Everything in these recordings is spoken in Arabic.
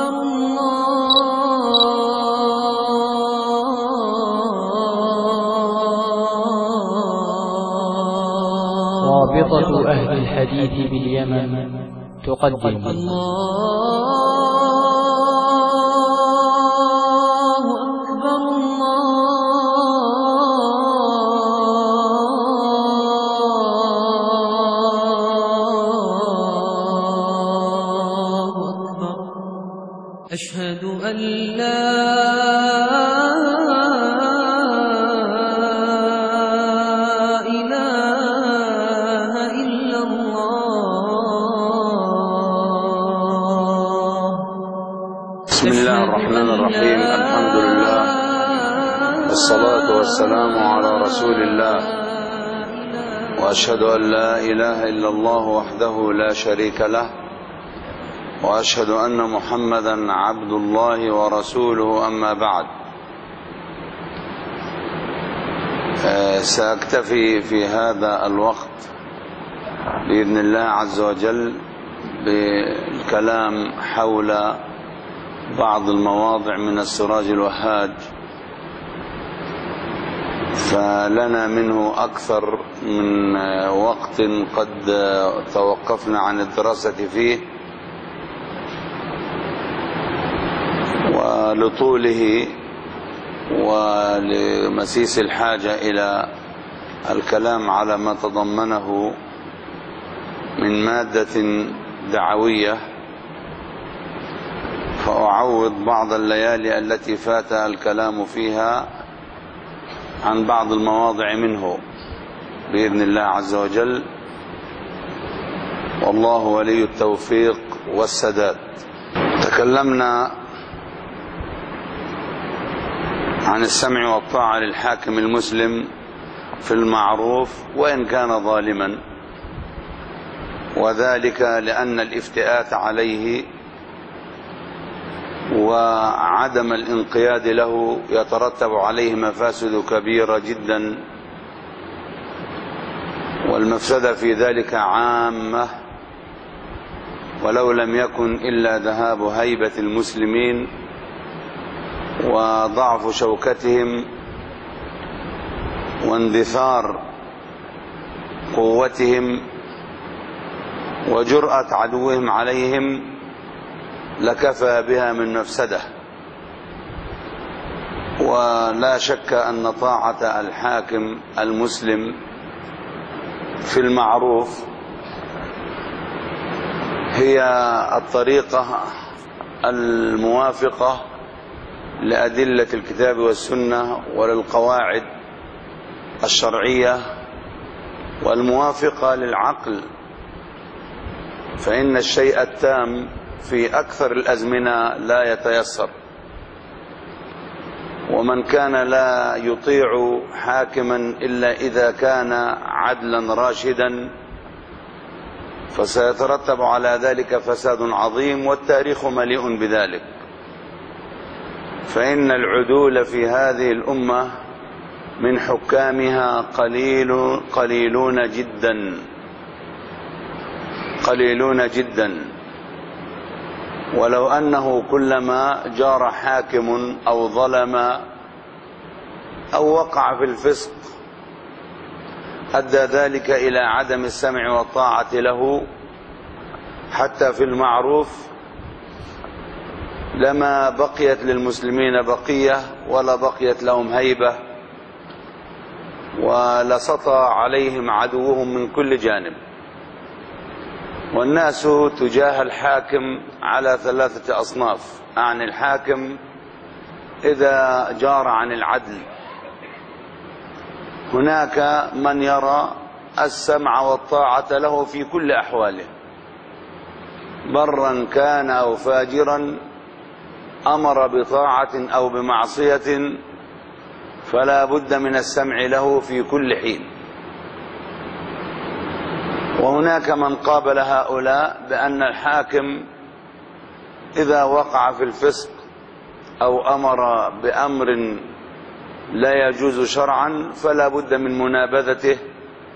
رابطة أهل الحديث باليمن تقدم أشهد أن لا إله إلا الله. بسم الله الرحمن الرحيم. الحمد لله والصلاة والسلام على رسول الله، وأشهد أن لا إله إلا الله وحده لا شريك له، وأشهد أن محمدا عبد الله ورسوله. أما بعد، سأكتفي في هذا الوقت بإذن الله عز وجل بالكلام حول بعض المواضع من السراج الوهاج، فلنا منه أكثر من وقت قد توقفنا عن الدراسة فيه، ولطوله ولمسيس الحاجة إلى الكلام على ما تضمنه من مادة دعوية، فأعوض بعض الليالي التي فات الكلام فيها عن بعض المواضع منه بإذن الله عز وجل، والله ولي التوفيق والسداد. تكلمنا عن السمع والطاعة للحاكم المسلم في المعروف وإن كان ظالما، وذلك لأن الافتئات عليه وعدم الانقياد له يترتب عليه مفاسد كبيرة جدا، والمفسدة في ذلك عامة، ولو لم يكن إلا ذهاب هيبة المسلمين وضعف شوكتهم واندثار قوتهم وجرأة عدوهم عليهم لكفى بها من مفسدة. ولا شك أن طاعة الحاكم المسلم في المعروف هي الطريقة الموافقة لأدلة الكتاب والسنة وللقواعد الشرعية والموافقة للعقل، فإن الشيء التام في أكثر الأزمنة لا يتيسر، ومن كان لا يطيع حاكما إلا إذا كان عدلا راشدا فسيترتب على ذلك فساد عظيم، والتاريخ مليء بذلك. فإن العدول في هذه الأمة من حكامها قليلون جدا، ولو أنه كلما جار حاكم أو ظلم أو وقع في الفسق أدى ذلك إلى عدم السمع والطاعة له حتى في المعروف، لما بقيت للمسلمين بقية ولا بقيت لهم هيبة، ولسطى عليهم عدوهم من كل جانب. والناس تجاه الحاكم على ثلاثة أصناف. عن الحاكم إذا جار عن العدل، هناك من يرى السمع والطاعة له في كل أحواله، برا كان أو فاجرا، أمر بطاعة أو بمعصية فلا بد من السمع له في كل حين. وهناك من قابل هؤلاء بأن الحاكم إذا وقع في الفسق أو أمر بأمر لا يجوز شرعا فلا بد من منابذته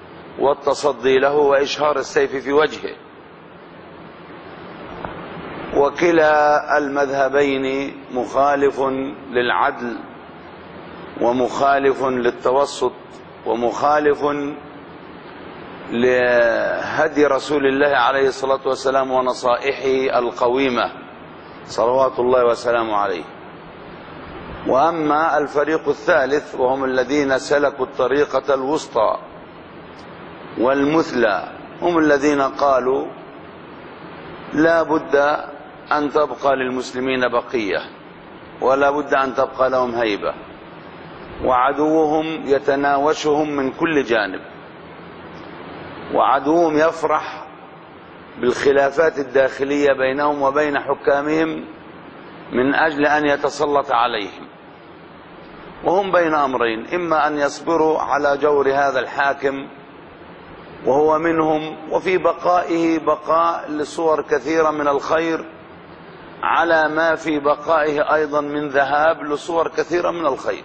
والتصدي له وإشهار السيف في وجهه. وكلا المذهبين مخالف للعدل ومخالف للتوسط ومخالف لهدي رسول الله عليه الصلاة والسلام ونصائحه القويمة صلوات الله وسلامه عليه. وأما الفريق الثالث وهم الذين سلكوا الطريقة الوسطى والمثلى هم الذين قالوا لا بد أن تبقى للمسلمين بقية ولا بد أن تبقى لهم هيبة، وعدوهم يتناوشهم من كل جانب، وعدوهم يفرح بالخلافات الداخلية بينهم وبين حكامهم من أجل أن يتسلط عليهم، وهم بين أمرين: إما أن يصبروا على جور هذا الحاكم وهو منهم وفي بقائه بقاء لصور كثيرة من الخير على ما في بقائه أيضا من ذهاب لصور كثيرة من الخير،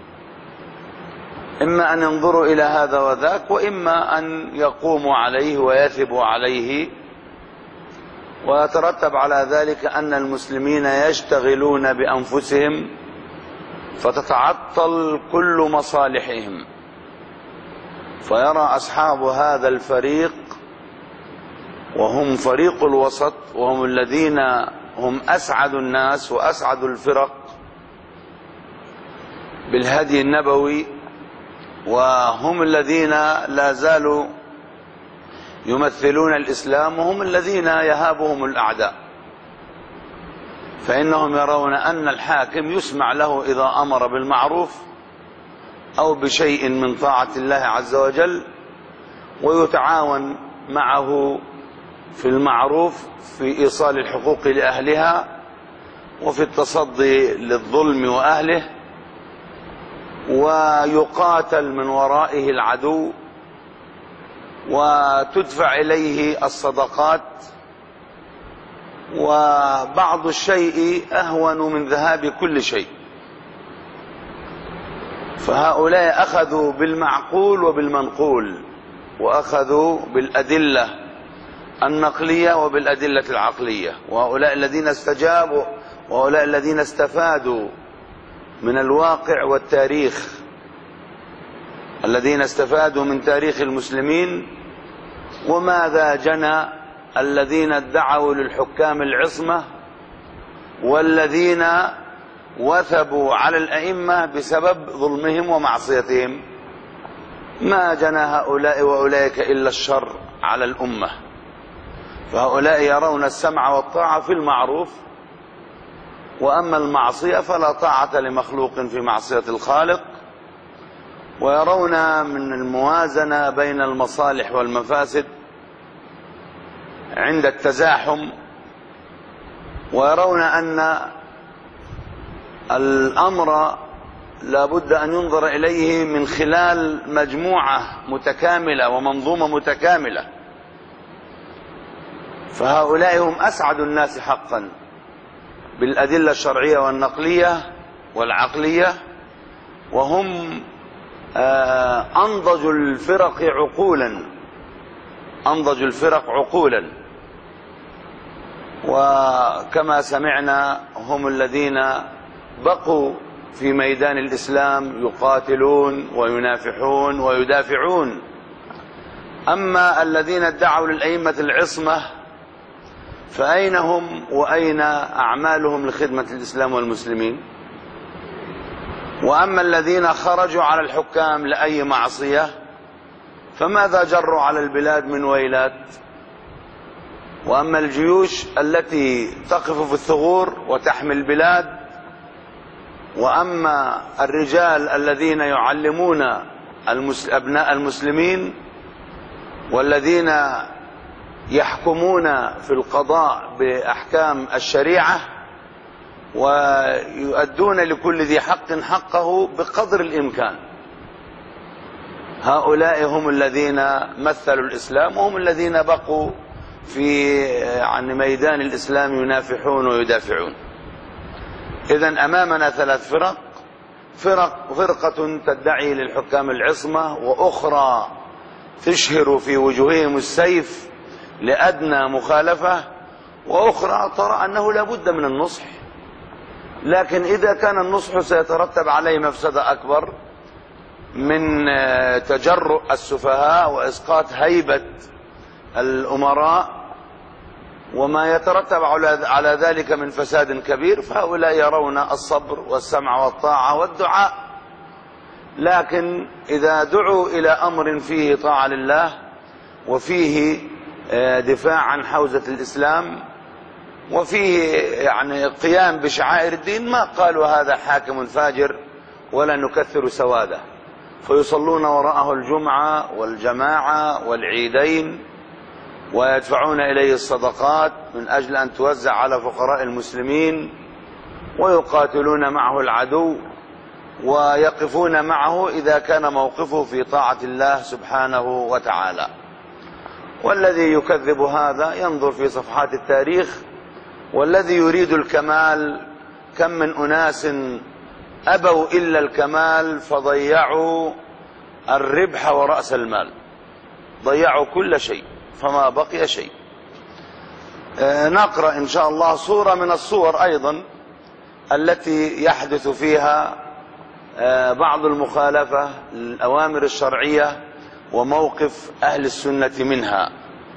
إما أن ينظروا إلى هذا وذاك، وإما أن يقوموا عليه ويثبوا عليه، ويترتب على ذلك أن المسلمين يشتغلون بأنفسهم فتتعطل كل مصالحهم. فيرى أصحاب هذا الفريق وهم فريق الوسط وهم الذين هم أسعد الناس وأسعد الفرق بالهدي النبوي، وهم الذين لا زالوا يمثلون الإسلام، وهم الذين يهابهم الأعداء، فإنهم يرون أن الحاكم يسمع له إذا أمر بالمعروف أو بشيء من طاعة الله عز وجل، ويتعاون معه في المعروف في إيصال الحقوق لأهلها وفي التصدي للظلم وأهله، ويقاتل من ورائه العدو وتدفع إليه الصدقات، وبعض الشيء أهون من ذهاب كل شيء. فهؤلاء أخذوا بالمعقول وبالمنقول، وأخذوا بالأدلة النقلية وبالأدلة العقلية، وهؤلاء الذين استجابوا وهؤلاء الذين استفادوا من الواقع والتاريخ، الذين استفادوا من تاريخ المسلمين. وماذا جنى الذين ادعوا للحكام العصمة والذين وثبوا على الأئمة بسبب ظلمهم ومعصيتهم؟ ما جنى هؤلاء وأولئك إلا الشر على الأمة. فهؤلاء يرون السمع والطاعة في المعروف، وأما المعصية فلا طاعة لمخلوق في معصية الخالق، ويرون من الموازنة بين المصالح والمفاسد عند التزاحم، ويرون أن الأمر لا بد أن ينظر إليه من خلال مجموعة متكاملة ومنظومة متكاملة. فهؤلاء هم أسعد الناس حقا بالأدلة الشرعية والنقلية والعقلية، وهم أنضج الفرق عقولا، أنضج الفرق عقولا. وكما سمعنا هم الذين بقوا في ميدان الإسلام يقاتلون وينافحون ويدافعون. أما الذين ادعوا للأئمة العصمة فأين هم وأين أعمالهم لخدمة الإسلام والمسلمين؟ وأما الذين خرجوا على الحكام لأي معصية فماذا جروا على البلاد من ويلات؟ وأما الجيوش التي تقف في الثغور وتحمي البلاد، وأما الرجال الذين يعلمون أبناء المسلمين والذين يحكمون في القضاء بأحكام الشريعة ويؤدون لكل ذي حق حقه بقدر الإمكان، هؤلاء هم الذين مثلوا الإسلام، وهم الذين بقوا في ميدان الإسلام ينافحون ويدافعون. إذن أمامنا ثلاث فرقة تدعي للحكام العصمة، وأخرى تشهر في وجوههم السيف لأدنى مخالفة، وأخرى ترى أنه لا بد من النصح، لكن إذا كان النصح سيترتب عليه مفسدة أكبر من تجرؤ السفهاء وإسقاط هيبة الأمراء وما يترتب على ذلك من فساد كبير، فهؤلاء يرون الصبر والسمع والطاعة والدعاء. لكن إذا دعوا إلى أمر فيه طاعة لله وفيه دفاع عن حوزة الإسلام وفيه يعني قيام بشعائر الدين، ما قالوا هذا حاكم فاجر ولا نكثر سواده، فيصلون وراءه الجمعة والجماعة والعيدين ويدفعون إليه الصدقات من أجل أن توزع على فقراء المسلمين، ويقاتلون معه العدو ويقفون معه إذا كان موقفه في طاعة الله سبحانه وتعالى. والذي يكذب هذا ينظر في صفحات التاريخ، والذي يريد الكمال كم من أناس أبوا إلا الكمال فضيعوا الربح ورأس المال، ضيعوا كل شيء فما بقي شيء. نقرأ إن شاء الله صورة من الصور أيضا التي يحدث فيها بعض المخالفة للأوامر الشرعية وموقف أهل السنة منها.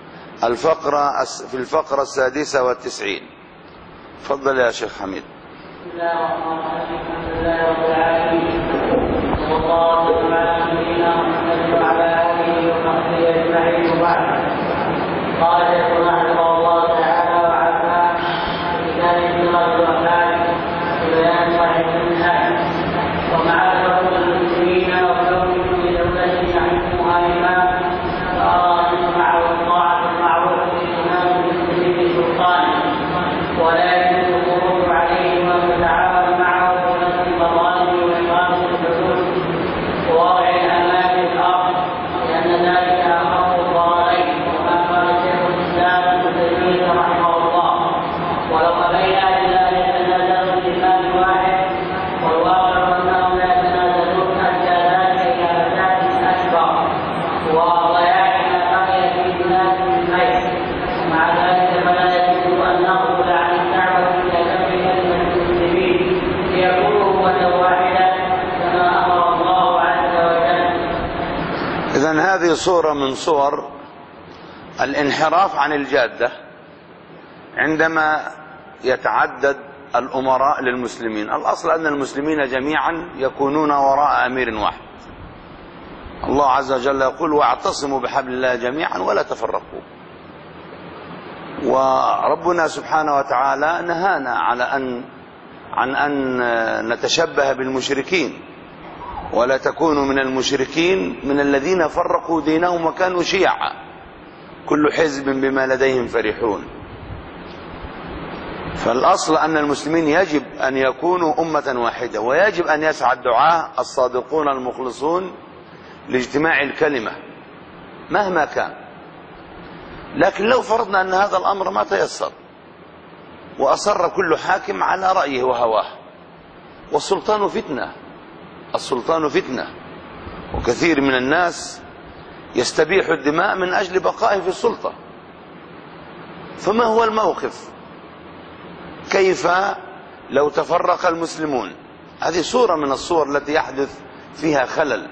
في الفقرة 96. تفضل يا شيخ حميد. بسم الله الرحمن الرحيم. الحمد لله رب العالمين، وصلى الله وسلم على نبينا محمد وعلى آله وصحبه أجمعين، وبعد. قال شيخنا رحمه الله تعالى وعافاه في كتاب الصراط والأخلاق ببيان صحيح المنهاج ومعرفة المسلمين وكونهم بدولة يحكمها إمام فأرى أن يسمعه الطاعة المعروف بالإمام المسلم بسلطانه، ولا يجوز الخروج عليه وتتعاون معه في نصب المظالم وإقامة الحدود ووضع الأمان في الأرض، لأن ذلك أخف الضررين. وما قال شيخ الإسلام ابن تيمية رحمه الله: ولو أبينا إلا يتنازلوا بإمام واحد، والواقع أنهم لا يتنازلون حتى ذلك إلى فساد أكبر وضياع ما بقي في بلاد الخير. ومع ذلك فلا يجوز أن نقبل عن الدعوة إلى جمع كلمة المسلمين ليكونوا أمة واحدة كما أمر الله عز وجل. إذن هذه صورة من صور الانحراف عن الجادة عندما يتعدد الأمراء للمسلمين. الأصل أن المسلمين جميعا يكونون وراء أمير واحد. الله عز وجل يقول: واعتصموا بحبل الله جميعا ولا تفرقوا. وربنا سبحانه وتعالى نهانا عن أن نتشبه بالمشركين، ولا تكونوا من المشركين من الذين فرقوا دينهم وكانوا شيعا كل حزب بما لديهم فرحون. فالأصل أن المسلمين يجب أن يكونوا أمة واحدة، ويجب أن يسعى الدعاة الصادقون المخلصون لاجتماع الكلمة مهما كان. لكن لو فرضنا أن هذا الأمر ما تيسر وأصر كل حاكم على رأيه وهواه، والسلطان فتنة، السلطان فتنة، وكثير من الناس يستبيح الدماء من أجل بقائه في السلطة. فما هو الموقف؟ كيف لو تفرق المسلمون؟ هذه صورة من الصور التي يحدث فيها خلل.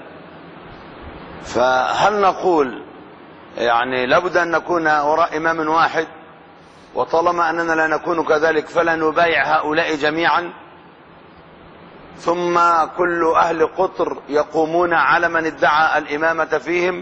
فهل نقول يعني لابد أن نكون وراء إمام واحد، وطالما أننا لا نكون كذلك فلا نبايع هؤلاء جميعا، ثم كل أهل قطر يقومون على من ادعى الإمامة فيهم؟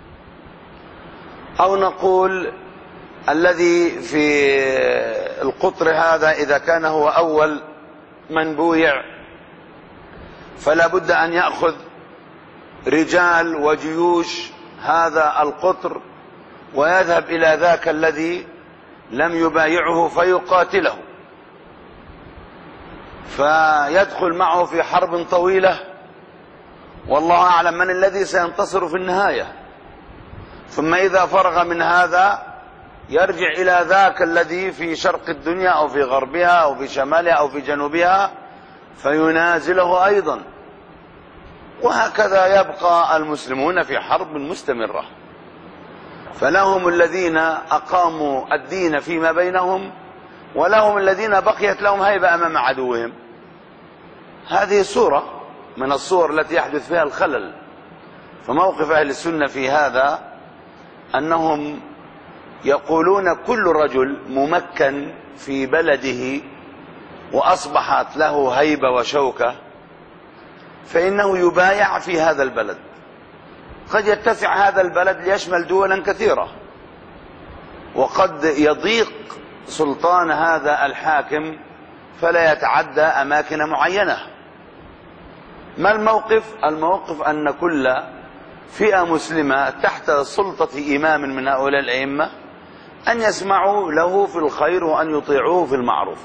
أو نقول الذي في القطر هذا إذا كان هو أول من بويع فلا بد أن يأخذ رجال وجيوش هذا القطر ويذهب إلى ذاك الذي لم يبايعه فيقاتله، فيدخل معه في حرب طويلة، والله أعلم من الذي سينتصر في النهاية. ثم إذا فرغ من هذا يرجع إلى ذاك الذي في شرق الدنيا أو في غربها أو في شمالها أو في جنوبها فينازله أيضا، وهكذا يبقى المسلمون في حرب مستمرة. فلهم الذين أقاموا الدين فيما بينهم، ولهم الذين بقيت لهم هيبة أمام عدوهم. هذه صورة من الصور التي يحدث فيها الخلل. فموقف أهل السنة في هذا أنهم يقولون كل رجل ممكن في بلده وأصبحت له هيبة وشوكة فإنه يبايع في هذا البلد. قد يتسع هذا البلد ليشمل دولا كثيرة، وقد يضيق سلطان هذا الحاكم فلا يتعدى أماكن معينة. ما الموقف؟ الموقف أن كل فئة مسلمة تحت سلطة إمام من هؤلاء الأئمة أن يسمعوا له في الخير وأن يطيعوه في المعروف،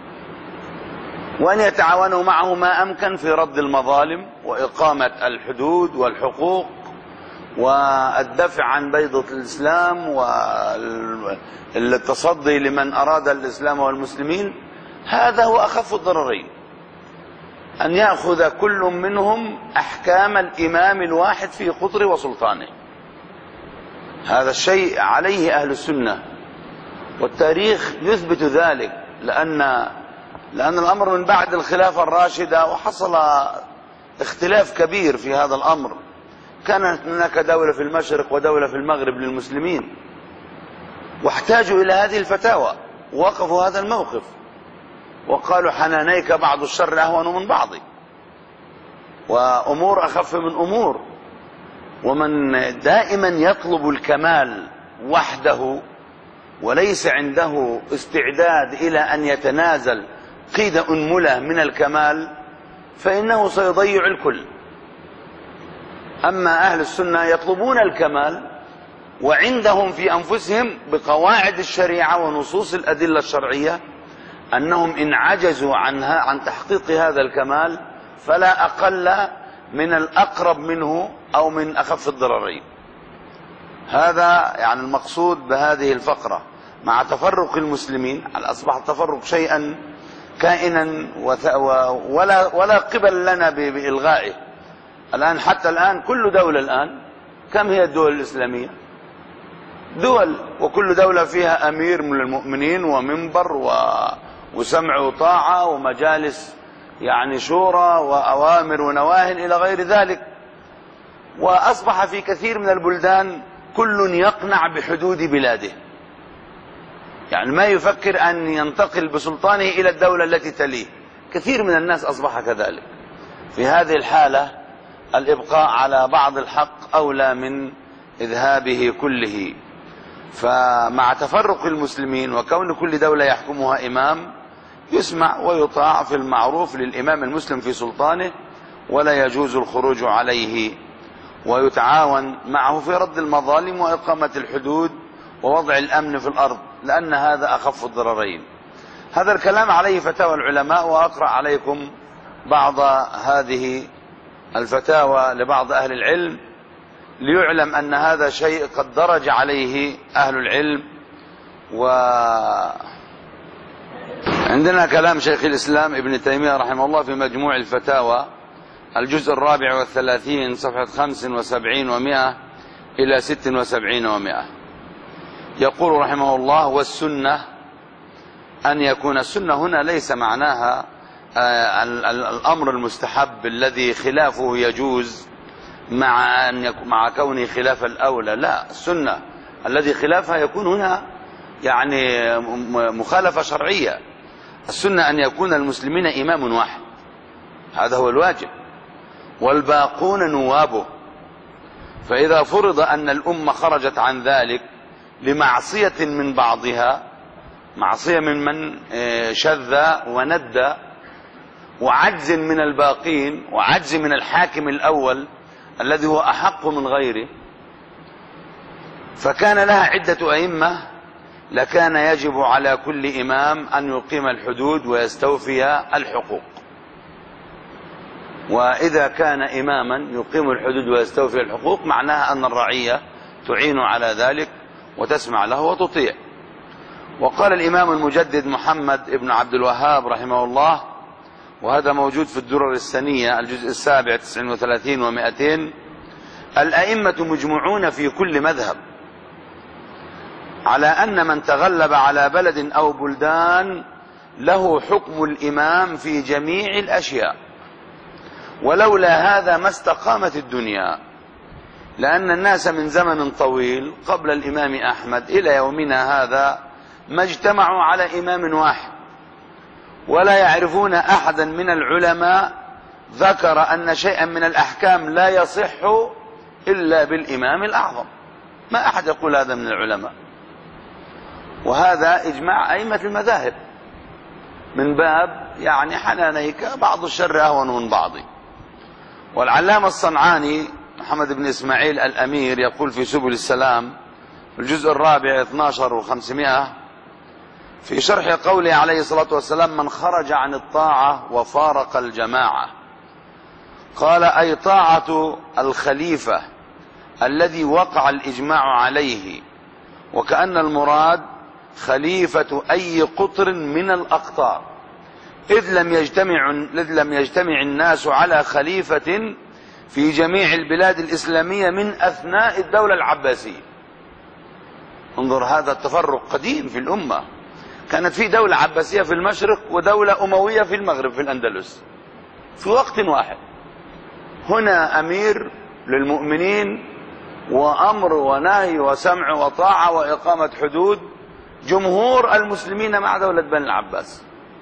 وأن يتعاونوا معه ما أمكن في رد المظالم وإقامة الحدود والحقوق والدفع عن بيضة الإسلام والتصدي لمن أراد الإسلام والمسلمين. هذا هو أخف الضررين، أن يأخذ كل منهم أحكام الإمام الواحد في قطر وسلطانه. هذا الشيء عليه أهل السنة، والتاريخ يثبت ذلك، لأن الأمر من بعد الخلافة الراشدة وحصل اختلاف كبير في هذا الأمر. كانت هناك دولة في المشرق ودولة في المغرب للمسلمين، واحتاجوا إلى هذه الفتاوى، وقفوا هذا الموقف وقالوا حنانيك بعض الشر أهون من بعض، وأمور أخف من أمور. ومن دائما يطلب الكمال وحده وليس عنده استعداد إلى أن يتنازل قيد أنملة من الكمال فإنه سيضيع الكل. أما أهل السنة يطلبون الكمال، وعندهم في أنفسهم بقواعد الشريعة ونصوص الأدلة الشرعية أنهم إن عجزوا عن تحقيق هذا الكمال فلا أقل من الأقرب منه أو من أخف الضررين. هذا يعني المقصود بهذه الفقرة. مع تفرق المسلمين، أصبح التفرق شيئا كائنا ولا قبل لنا بإلغائه. الآن حتى الآن كل دولة الآن، كم هي الدول الإسلامية؟ دول، وكل دولة فيها أمير من المؤمنين ومنبر وسمع وطاعة ومجالس يعني شورى وأوامر ونواهي إلى غير ذلك. وأصبح في كثير من البلدان كل يقنع بحدود بلاده، يعني ما يفكر أن ينتقل بسلطانه إلى الدولة التي تليه. كثير من الناس أصبح كذلك. في هذه الحالة الإبقاء على بعض الحق أولى من إذهابه كله. فمع تفرق المسلمين وكون كل دولة يحكمها إمام، يسمع ويطاع في المعروف للإمام المسلم في سلطانه، ولا يجوز الخروج عليه، ويتعاون معه في رد المظالم وإقامة الحدود ووضع الأمن في الأرض، لأن هذا أخف الضررين. هذا الكلام عليه فتاوى العلماء، وأقرأ عليكم بعض هذه الفتاوى لبعض أهل العلم ليعلم أن هذا شيء قد درج عليه أهل العلم. وعندنا كلام شيخ الإسلام ابن تيمية رحمه الله في مجموع الفتاوى الجزء 34 صفحة 75 و100 إلى 76 و100. يقول رحمه الله: والسنة أن يكون، السنة هنا ليس معناها الأمر المستحب الذي خلافه يجوز مع كونه خلاف الأولى، لا، السنة الذي خلافها يكون هنا يعني مخالفة شرعية. السنة أن يكون المسلمين إمام واحد، هذا هو الواجب، والباقون نوابه. فإذا فرض أن الأمة خرجت عن ذلك لمعصية من بعضها، معصية من شذ وندى، وعجز من الباقين، وعجز من الحاكم الأول الذي هو أحق من غيره، فكان لها عدة أئمة، لكان يجب على كل إمام أن يقيم الحدود ويستوفي الحقوق. وإذا كان إماما يقيم الحدود ويستوفي الحقوق، معناها أن الرعية تعين على ذلك وتسمع له وتطيع. وقال الإمام المجدد محمد ابن عبد الوهاب رحمه الله، وهذا موجود في الدرر السنية الجزء 7 39 و200: الأئمة مجموعون في كل مذهب على أن من تغلب على بلد أو بلدان له حكم الإمام في جميع الأشياء، ولولا هذا ما استقامت الدنيا، لأن الناس من زمن طويل قبل الإمام أحمد إلى يومنا هذا ما اجتمعوا على إمام واحد، ولا يعرفون أحدا من العلماء ذكر أن شيئا من الأحكام لا يصح إلا بالإمام الأعظم. ما أحد يقول هذا من العلماء، وهذا إجماع أئمة المذاهب من باب يعني حنانيك بعض الشر أهون من بعض. والعلامة الصنعاني محمد بن إسماعيل الأمير يقول في سبل السلام الجزء الرابع 12 و500 في شرح قوله عليه الصلاة والسلام: من خرج عن الطاعة وفارق الجماعة، قال: أي طاعة الخليفة الذي وقع الإجماع عليه، وكأن المراد خليفة أي قطر من الأقطار، إذ لم يجتمع الناس على خليفة في جميع البلاد الإسلامية من أثناء الدولة العباسية. انظر، هذا التفرق قديم في الأمة. كانت في دولة عباسية في المشرق ودولة أموية في المغرب في الأندلس في وقت واحد. هنا أمير للمؤمنين وأمر ونهي وسمع وطاعة وإقامة حدود جمهور المسلمين مع دولة بني العباس.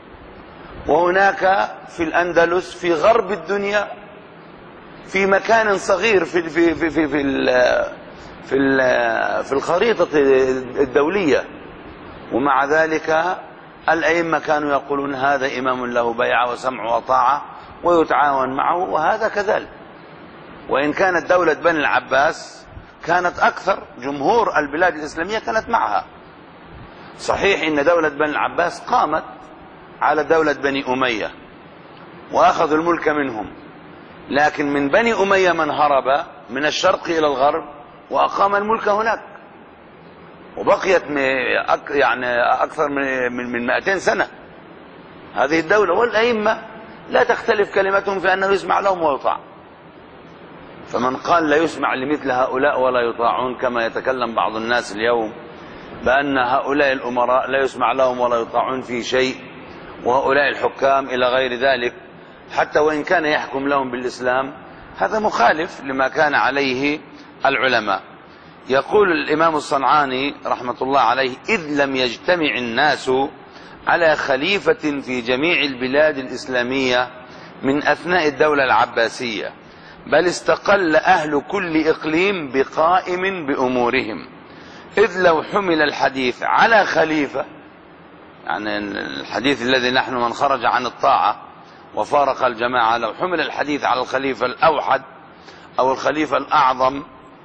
وهناك في الأندلس في غرب الدنيا في مكان صغير في في في في في في الخريطة الدولية، ومع ذلك الأئمة كانوا يقولون هذا إمام له بيعة وسمع وطاعة ويتعاون معه، وهذا كذلك. وإن كانت دولة بني العباس كانت أكثر، جمهور البلاد الإسلامية كانت معها. صحيح إن دولة بني العباس قامت على دولة بني أمية وأخذوا الملك منهم، لكن من بني أمية من هرب من الشرق إلى الغرب وأقام الملك هناك، وبقيت يعني أكثر من 200 سنة هذه الدولة. والأئمة لا تختلف كلمتهم في أنه يسمع لهم ويطاع. فمن قال لا يسمع لمثل هؤلاء ولا يطاعون، كما يتكلم بعض الناس اليوم بأن هؤلاء الأمراء لا يسمع لهم ولا يطاعون في شيء، وهؤلاء الحكام إلى غير ذلك، حتى وإن كان يحكم لهم بالإسلام، هذا مخالف لما كان عليه العلماء. يقول الإمام الصنعاني رحمة الله عليه: إذ لم يجتمع الناس على خليفة في جميع البلاد الإسلامية من أثناء الدولة العباسية، بل استقل أهل كل إقليم بقائم بأمورهم، إذ لو حمل الحديث على خليفة، يعني الحديث الذي نحن من خرج عن الطاعة وفارق الجماعة، لو حمل الحديث على الخليفة الأوحد أو الخليفة الأعظم،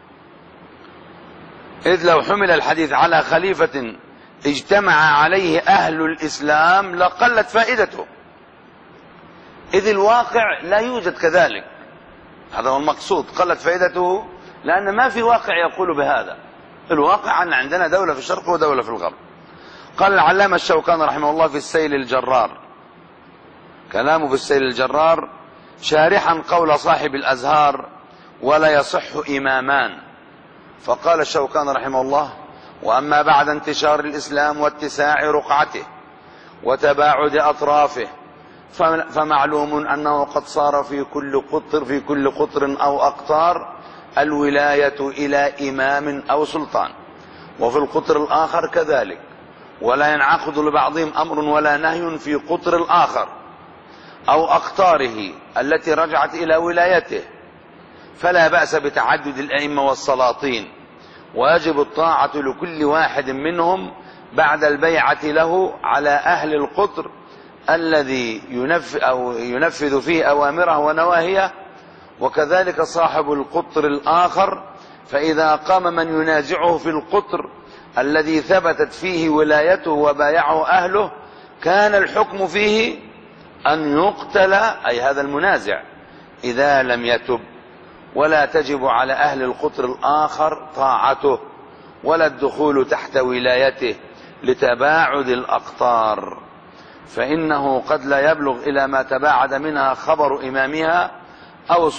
إذ لو حمل الحديث على خليفة اجتمع عليه أهل الإسلام لقلت فائدته، إذ الواقع لا يوجد كذلك. هذا هو المقصود، قلت فائدته لأن ما في واقع يقول بهذا. الواقع أن عندنا دولة في الشرق ودولة في الغرب. قال العلامة الشوكاني رحمه الله في السيل الجرار، كلامه في السيل الجرار شارحا قول صاحب الأزهار: ولا يصح إمامان. فقال الشوكاني رحمه الله: وأما بعد انتشار الإسلام واتساع رقعته وتباعد أطرافه، فمعلوم أنه قد صار في كل قطر أو أقطار الولاية إلى إمام أو سلطان، وفي القطر الآخر كذلك، ولا ينعقد لبعضهم أمر ولا نهي في قطر الآخر أو أقطاره التي رجعت إلى ولايته، فلا بأس بتعدد الأئمة والسلاطين، ويجب الطاعة لكل واحد منهم بعد البيعة له على أهل القطر الذي ينفذ فيه أوامره ونواهيه، وكذلك صاحب القطر الآخر. فإذا قام من ينازعه في القطر الذي ثبتت فيه ولايته وبايعه أهله، كان الحكم فيه أن يقتل، أي هذا المنازع، إذا لم يتب، ولا تجب على أهل القطر الآخر طاعته ولا الدخول تحت ولايته لتباعد الأقطار، فإنه قد لا يبلغ إلى ما تباعد منها خبر إمامها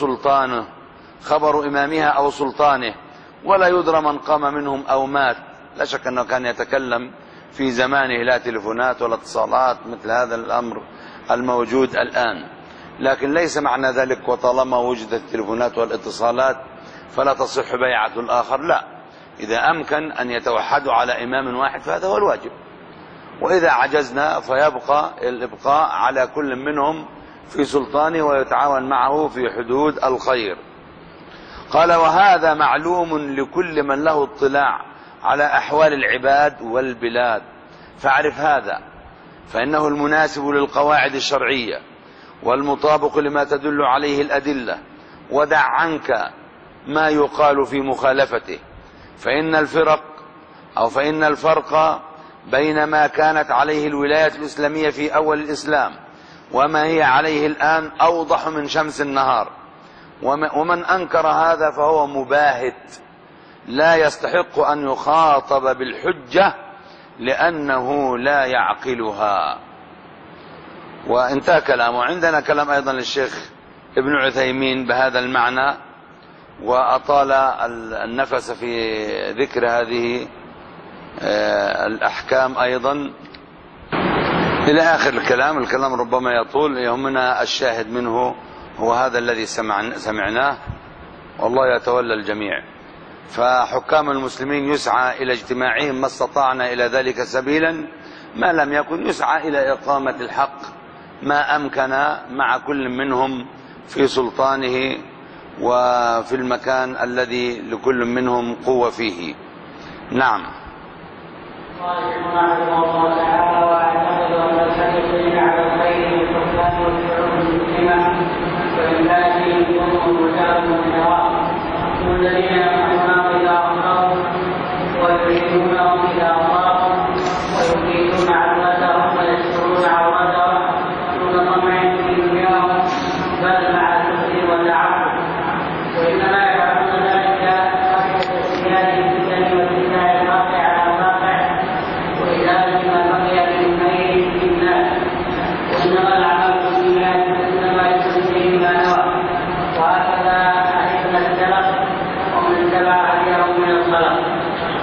أو سلطانه، ولا يدرى من قام منهم أو مات، لا شك أنه كان يتكلم في زمانه لا تلفونات ولا اتصالات مثل هذا الأمر الموجود الآن، لكن ليس معنى ذلك وطالما وجدت التلفونات والاتصالات فلا تصح بيعة الآخر، لا، إذا أمكن أن يتوحدوا على إمام واحد فهذا هو الواجب، وإذا عجزنا فيبقى الإبقاء على كل منهم في سلطانه ويتعاون معه في حدود الخير. قال: وهذا معلوم لكل من له اطلاع على أحوال العباد والبلاد، فاعرف هذا فإنه المناسب للقواعد الشرعية والمطابق لما تدل عليه الأدلة، ودع عنك ما يقال في مخالفته، فإن الفرق بين ما كانت عليه الولايات الإسلامية في أول الإسلام وما هي عليه الآن أوضح من شمس النهار، ومن أنكر هذا فهو مباهت لا يستحق أن يخاطب بالحجة لأنه لا يعقلها. وانتهى كلامه. عندنا كلام أيضا للشيخ ابن عثيمين بهذا المعنى، وأطال النفس في ذكر هذه الأحكام أيضا إلى آخر الكلام. الكلام ربما يطول، يهمنا الشاهد منه هو هذا الذي سمعناه، والله يتولى الجميع. فحكام المسلمين يسعى إلى اجتماعهم ما استطعنا إلى ذلك سبيلا، ما لم يكن يسعى إلى إقامة الحق ما أمكن مع كل منهم في سلطانه وفي المكان الذي لكل منهم قوة فيه. نعم. قال رحمه الله تعالى: واعتقد ان الحديث على الخير والحكام والشعوب المسلمه، وان كان فيه قوم وشعب من النواب الذين يمنعون اذا اخطاوا ويريدونهم اذا اطاعوا ويقيتون عدوتهم ويسترون عورتهم دون طمع في دنياهم بل مع الحسن والتعفف، وانما يفعلون ذلك خشيه اجتياز الفتن واتباع الواقع على الواقع وإزالة ما بقي من خير في الناس، وإنما الأعمال بالنيات إنما يستجيب ما نوى، وهكذا أئمة السلف ومن اتبع هديهم من الخلق.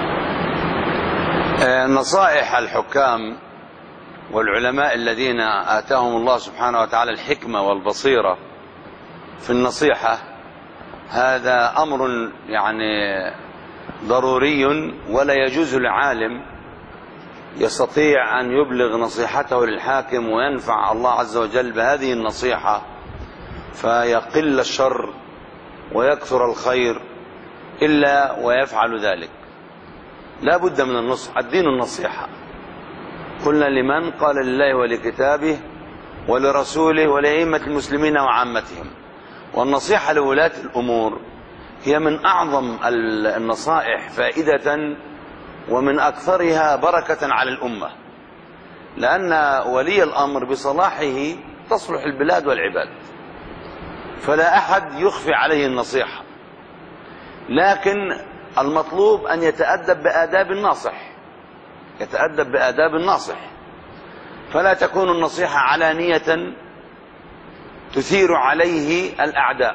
نصائح الحكام والعلماء الذين آتاهم الله سبحانه وتعالى الحكمة والبصيرة في النصيحة، هذا أمر يعني ضروري، ولا يجوز لعالم يستطيع أن يبلغ نصيحته للحاكم وينفع الله عز وجل بهذه النصيحة فيقل الشر ويكثر الخير إلا ويفعل ذلك. لا بد من النصح، الدين النصيحة. قلنا لمن؟ قال لله ولكتابه ولرسوله ولأئمة المسلمين وعامتهم. والنصيحة لولاة الأمور هي من أعظم النصائح فائدة ومن أكثرها بركة على الأمة، لأن ولي الأمر بصلاحه تصلح البلاد والعباد، فلا أحد يخفي عليه النصيحة، لكن المطلوب أن يتأدب بآداب الناصح، يتأدب بآداب الناصح، فلا تكون النصيحة علانية تثير عليه الأعداء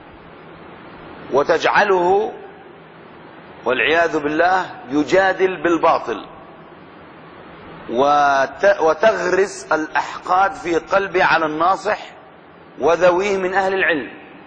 وتجعله والعياذ بالله يجادل بالباطل وتغرس الأحقاد في قلبه على الناصح وذويه من أهل العلم،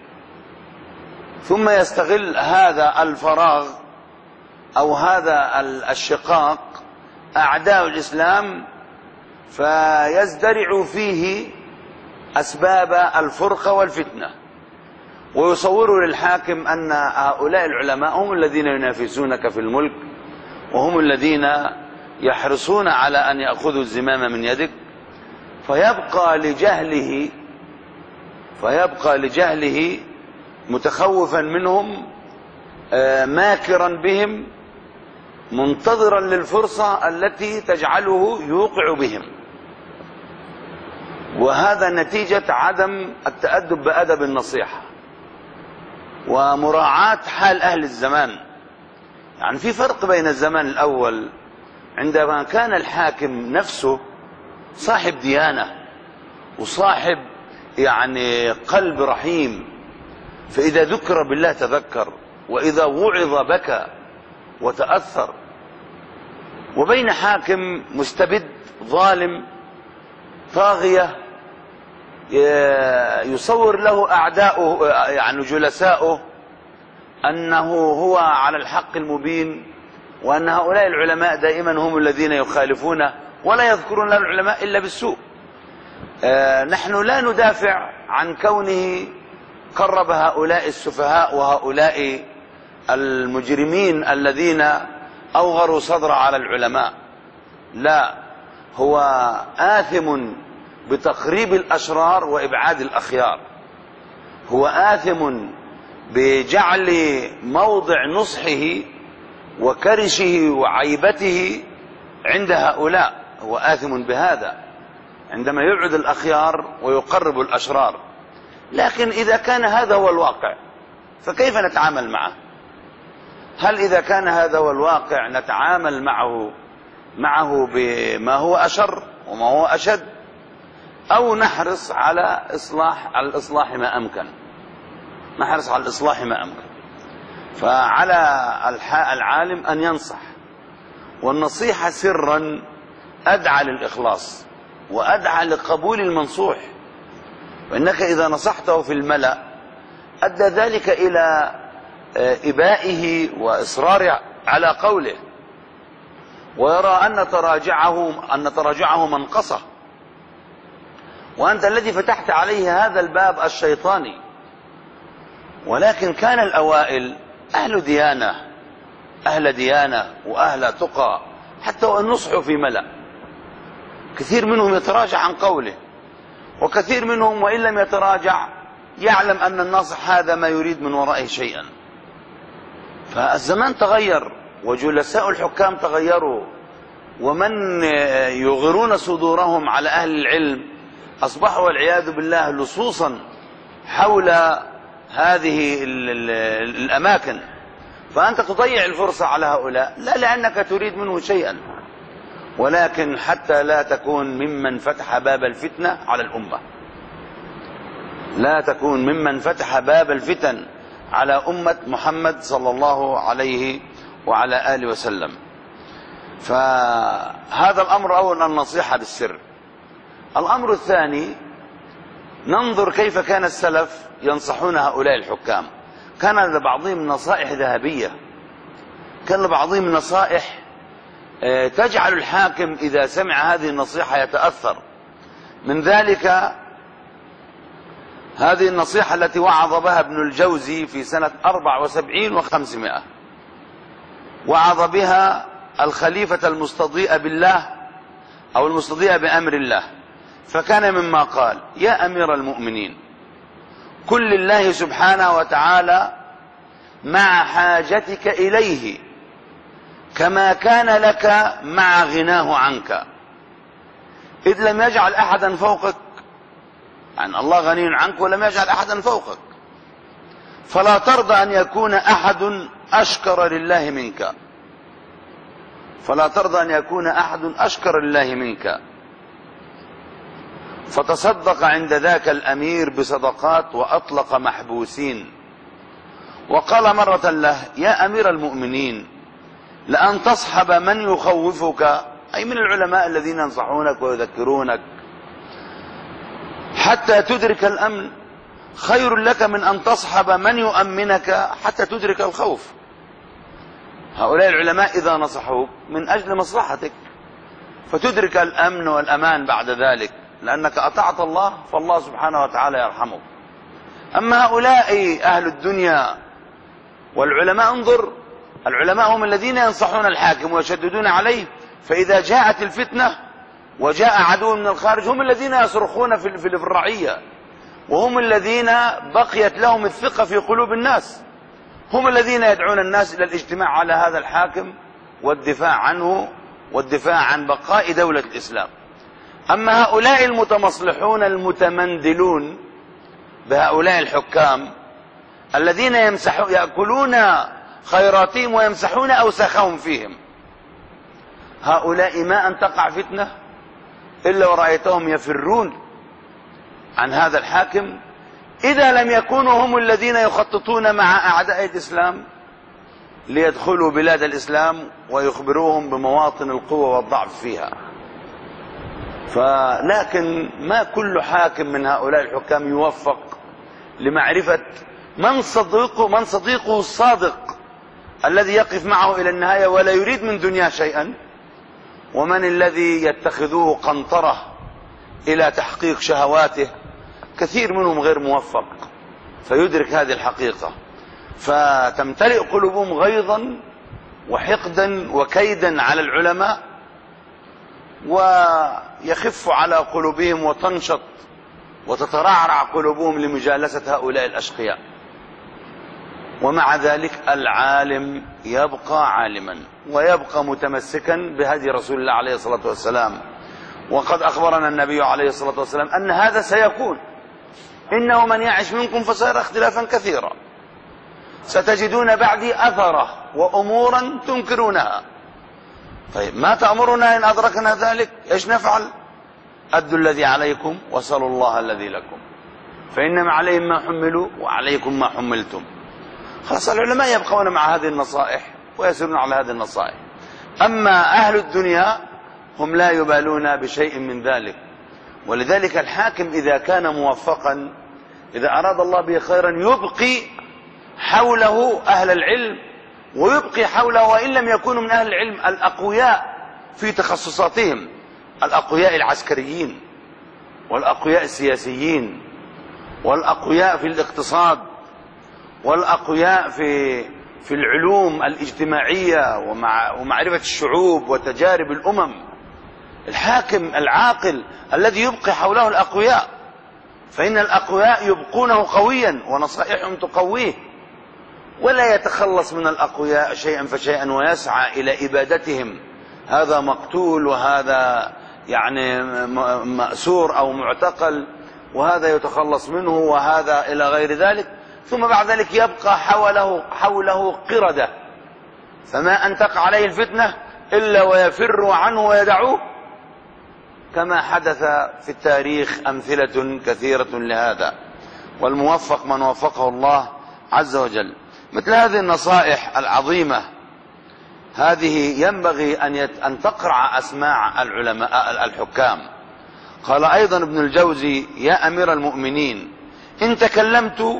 ثم يستغل هذا الفراغ أو هذا الشقاق أعداء الإسلام فيزدرع فيه أسباب الفرقة والفتنة، ويصور للحاكم أن هؤلاء العلماء هم الذين ينافسونك في الملك، وهم الذين يحرصون على أن يأخذوا الزمام من يدك، فيبقى لجهله متخوفا منهم، ماكرا بهم، منتظرا للفرصة التي تجعله يوقع بهم. وهذا نتيجة عدم التأدب بأدب النصيحة ومراعاة حال أهل الزمان. يعني في فرق بين الزمان الأول عندما كان الحاكم نفسه صاحب ديانة وصاحب يعني قلب رحيم، فإذا ذكر بالله تذكر، وإذا وعظ بكى وتأثر، وبين حاكم مستبد ظالم طاغية يصور له أعداؤه يعني جلساؤه أنه هو على الحق المبين، وأن هؤلاء العلماء دائما هم الذين يخالفونه ولا يذكرون لنا العلماء إلا بالسوء. نحن لا ندافع عن كونه قرب هؤلاء السفهاء وهؤلاء المجرمين الذين أوغروا صدر على العلماء، لا، هو آثم بتقريب الأشرار وإبعاد الأخيار، هو آثم بجعل موضع نصحه وكرشه وعيبته عند هؤلاء، هو آثم بهذا عندما يبعد الأخيار ويقرب الأشرار. لكن إذا كان هذا هو الواقع فكيف نتعامل معه؟ هل إذا كان هذا هو الواقع نتعامل معه بما هو أشر وما هو أشد، أو نحرص على الإصلاح ما أمكن، نحرص على الإصلاح ما أمكن؟ فعلى العالم أن ينصح، والنصيحة سرا أدعى للإخلاص وأدعى لقبول المنصوح، وإنك إذا نصحته في الملأ أدى ذلك إلى إبائه وإصراره على قوله، ويرى أن تراجعه منقصة، وأنت الذي فتحت عليه هذا الباب الشيطاني. ولكن كان الأوائل أهل ديانة وأهل تقى، حتى وإن نصحوا في ملأ كثير منهم يتراجع عن قوله، وكثير منهم وإن لم يتراجع يعلم أن الناصح هذا ما يريد من ورائه شيئا. فالزمان تغير وجلساء الحكام تغيروا، ومن يغرون صدورهم على أهل العلم أصبحوا والعياذ بالله لصوصا حول هذه الأماكن. فأنت تضيع الفرصة على هؤلاء لا لأنك تريد منه شيئا، ولكن حتى لا تكون ممن فتح باب الفتنة على الأمة، لا تكون ممن فتح باب الفتن على أمة محمد صلى الله عليه وعلى آله وسلم. فهذا الأمر أول، النصيحة بالسر. الأمر الثاني، ننظر كيف كان السلف ينصحون هؤلاء الحكام. كان لبعضهم نصائح ذهبية، كان لبعضهم نصائح تجعل الحاكم إذا سمع هذه النصيحة يتأثر. من ذلك هذه النصيحة التي وعظ بها ابن الجوزي في سنة 74 و500، وعظ بها الخليفة المستضيء بالله أو المستضيء بأمر الله. فكان مما قال: يا أمير المؤمنين، كن لله سبحانه وتعالى مع حاجتك إليه كما كان لك مع غناه عنك، إذ لم يجعل أحدا فوقك، يعني الله غني عنك ولم يجعل أحدا فوقك، فلا ترضى أن يكون أحد أشكر لله منك، فلا ترضى أن يكون أحد أشكر لله منك. فتصدق عند ذاك الأمير بصدقات وأطلق محبوسين، وقال مرة له: يا أمير المؤمنين، لأن تصحب من يخوفك، أي من العلماء الذين ينصحونك ويذكرونك، حتى تدرك الأمن خير لك من أن تصحب من يؤمنك حتى تدرك الخوف. هؤلاء العلماء إذا نصحوك من أجل مصلحتك فتدرك الأمن والأمان بعد ذلك، لأنك أطعت الله فالله سبحانه وتعالى يرحمك. أما هؤلاء أهل الدنيا والعلماء، انظر، العلماء هم الذين ينصحون الحاكم ويشددون عليه، فإذا جاءت الفتنة وجاء عدو من الخارج هم الذين يصرخون في الرعية، وهم الذين بقيت لهم الثقة في قلوب الناس، هم الذين يدعون الناس إلى الاجتماع على هذا الحاكم والدفاع عنه والدفاع عن بقاء دولة الإسلام. أما هؤلاء المتمصلحون المتمندلون بهؤلاء الحكام الذين يأكلون خيراتهم ويمسحون أوساخهم فيهم، هؤلاء ما أن تقع فتنة إلا ورأيتهم يفرون عن هذا الحاكم، إذا لم يكونوا هم الذين يخططون مع أعداء الإسلام ليدخلوا بلاد الإسلام ويخبروهم بمواطن القوة والضعف فيها. لكن ما كل حاكم من هؤلاء الحكام يوفق لمعرفة من صديقه الصادق الذي يقف معه إلى النهاية ولا يريد من دنياه شيئا، ومن الذي يتخذوه قنطرة إلى تحقيق شهواته. كثير منهم غير موفق فيدرك هذه الحقيقة، فتمتلئ قلوبهم غيظا وحقدا وكيدا على العلماء، ويخف على قلوبهم وتنشط وتترعرع قلوبهم لمجالسة هؤلاء الأشقياء. ومع ذلك العالم يبقى عالما ويبقى متمسكا بهدي رسول الله عليه الصلاة والسلام. وقد أخبرنا النبي عليه الصلاة والسلام أن هذا سيكون: إنه من يعش منكم فسيرى اختلافا كثيرا، ستجدون بعدي أثرة وأمورا تنكرونها. طيب ما تأمرنا إن أدركنا ذلك؟ إيش نفعل؟ أدوا الذي عليكم وصلوا الله الذي لكم، فإنما عليهم ما حملوا وعليكم ما حملتم. خلاص، العلماء يبقون مع هذه النصائح ويسيرون على هذه النصائح. أما أهل الدنيا هم لا يبالون بشيء من ذلك. ولذلك الحاكم إذا كان موفقا، إذا أراد الله به خيرا، يبقي حوله أهل العلم، ويبقي حوله وإن لم يكونوا من أهل العلم الأقوياء في تخصصاتهم، الأقوياء العسكريين والأقوياء السياسيين والأقوياء في الاقتصاد والأقوياء في العلوم الاجتماعية ومعرفة الشعوب وتجارب الأمم. الحاكم العاقل الذي يبقي حوله الأقوياء، فإن الأقوياء يبقونه قويا ونصائحهم تقويه، ولا يتخلص من الأقوياء شيئا فشيئا ويسعى إلى إبادتهم. هذا مقتول وهذا يعني مأسور أو معتقل وهذا يتخلص منه وهذا إلى غير ذلك، ثم بعد ذلك يبقى حوله قردة، فما أن تقع عليه الفتنة إلا ويفر عنه ويدعوه، كما حدث في التاريخ أمثلة كثيرة لهذا. والموفق من وفقه الله عز وجل. مثل هذه النصائح العظيمة هذه ينبغي أن تقرع أسماع العلماء الحكام. قال أيضا ابن الجوزي: يا أمير المؤمنين، إن تكلمت،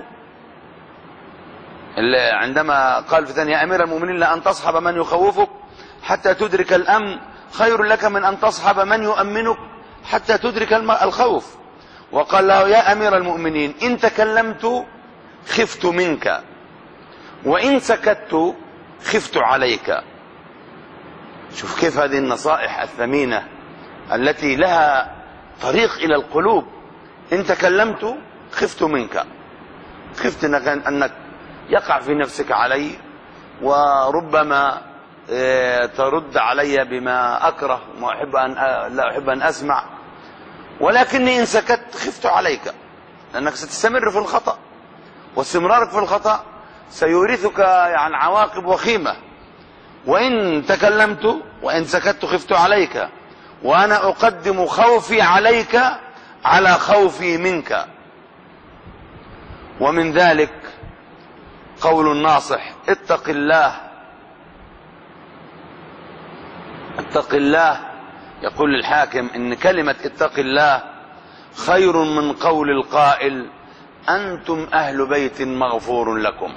عندما قال في ثاني: يا أمير المؤمنين، لأن تصحب من يخوفك حتى تدرك الأمن خير لك من أن تصحب من يؤمنك حتى تدرك الخوف. وقال له: يا أمير المؤمنين، إن تكلمت خفت منك، وإن سكت خفت عليك. شوف كيف هذه النصائح الثمينة التي لها طريق إلى القلوب. إن تكلمت خفت منك، خفت أنك يقع في نفسك علي، وربما ترد علي بما أكره وما لا أحب أن أسمع، ولكني إن سكت خفت عليك، لأنك ستستمر في الخطأ، واستمرارك في الخطأ سيورثك يعني عواقب وخيمة. وإن تكلمت وإن سكت خفت عليك، وأنا أقدم خوفي عليك على خوفي منك. ومن ذلك قول الناصح: اتق الله، اتق الله. يقول للحاكم إن كلمة اتق الله خير من قول القائل: أنتم أهل بيت مغفور لكم.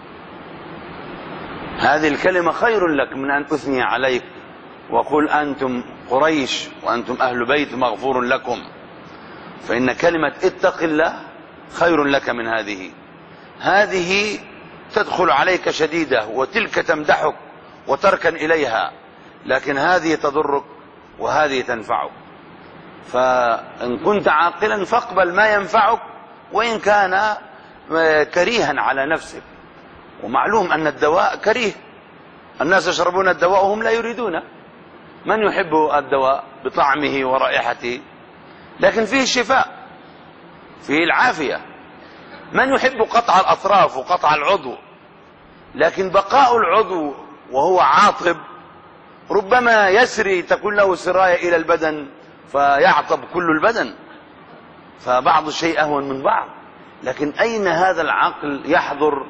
هذه الكلمة خير لك من أن تثني عليك وقل أنتم قريش وأنتم أهل بيت مغفور لكم. فإن كلمة اتق الله خير لك من هذه تدخل عليك شديدة، وتلك تمدحك وتركن إليها، لكن هذه تضرك وهذه تنفعك. فإن كنت عاقلا فاقبل ما ينفعك وإن كان كريها على نفسك. ومعلوم أن الدواء كريه، الناس يشربون الدواء وهم لا يريدون. من يحب الدواء بطعمه ورائحته؟ لكن فيه الشفاء، فيه العافية. من يحب قطع الأطراف وقطع العضو؟ لكن بقاء العضو وهو عاطب ربما يسري، تكون له سراية إلى البدن فيعطب كل البدن، فبعض الشيء أهون من بعض. لكن أين هذا العقل يحضر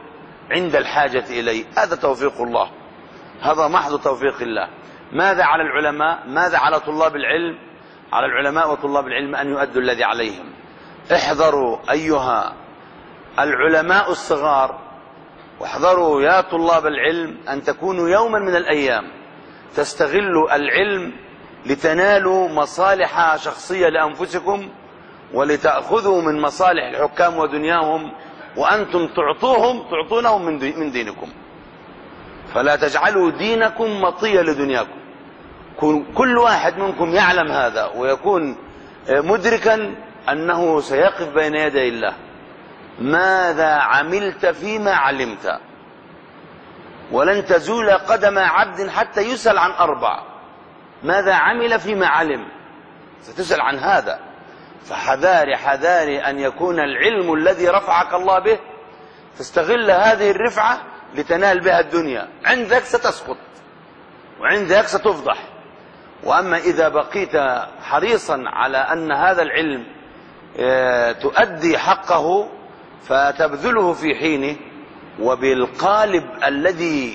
عند الحاجة إليه. هذا توفيق الله، هذا محض توفيق الله. ماذا على العلماء؟ ماذا على طلاب العلم؟ على العلماء وطلاب العلم أن يؤدوا الذي عليهم. احذروا أيها العلماء الصغار، واحذروا يا طلاب العلم أن تكونوا يوما من الأيام تستغلوا العلم لتنالوا مصالح شخصية لأنفسكم، ولتأخذوا من مصالح الحكام ودنياهم، وأنتم تعطونهم من دينكم. فلا تجعلوا دينكم مطية لدنياكم. كل واحد منكم يعلم هذا ويكون مدركا أنه سيقف بين يدي الله. ماذا عملت فيما علمت؟ ولن تزول قدم عبد حتى يسأل عن 4: ماذا عمل فيما علم؟ ستسأل عن هذا. فحذاري أن يكون العلم الذي رفعك الله به تستغل هذه الرفعة لتنال بها الدنيا. عندك ستسقط وعندك ستفضح. وأما إذا بقيت حريصا على أن هذا العلم تؤدي حقه فتبذله في حينه وبالقالب الذي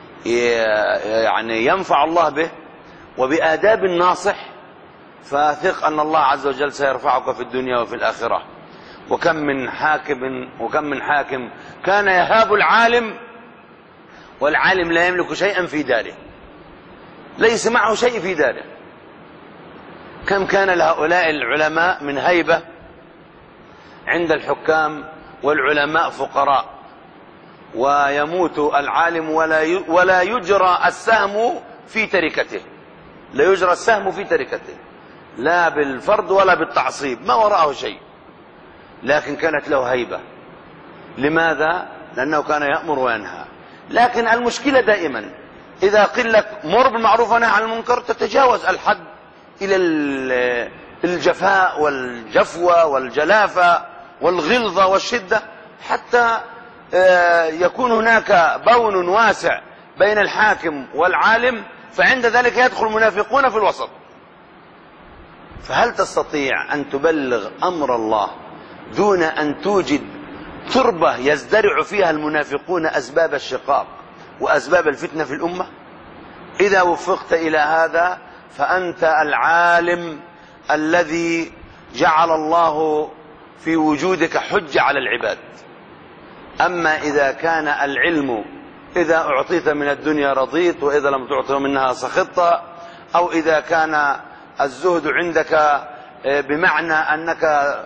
يعني ينفع الله به وبآداب الناصح، فثق أن الله عز وجل سيرفعك في الدنيا وفي الآخرة. وكم من حاكم كان يهاب العالم والعالم لا يملك شيئا في داره، ليس معه شيء في داره. كم كان لهؤلاء العلماء من هيبة عند الحكام والعلماء فقراء، ويموت العالم ولا يجرى السهم في تركته، لا يجرى السهم في تركته، لا بالفرض ولا بالتعصيب، ما وراءه شيء، لكن كانت له هيبة. لماذا؟ لأنه كان يأمر وينهى. لكن المشكلة دائما إذا قيل لك مر بالمعروف ونهى عن المنكر تتجاوز الحد إلى الجفاء والجفوة والجلافة والغلظة والشدة، حتى يكون هناك بون واسع بين الحاكم والعالم، فعند ذلك يدخل المنافقون في الوسط. فهل تستطيع أن تبلغ أمر الله دون أن توجد تربة يزدرع فيها المنافقون أسباب الشقاق وأسباب الفتنة في الأمة؟ إذا وفقت إلى هذا فأنت العالم الذي جعل الله في وجودك حجة على العباد. أما إذا كان العلم إذا أعطيت من الدنيا رضيت وإذا لم تعطه منها سخطت، أو إذا كان الزهد عندك بمعنى أنك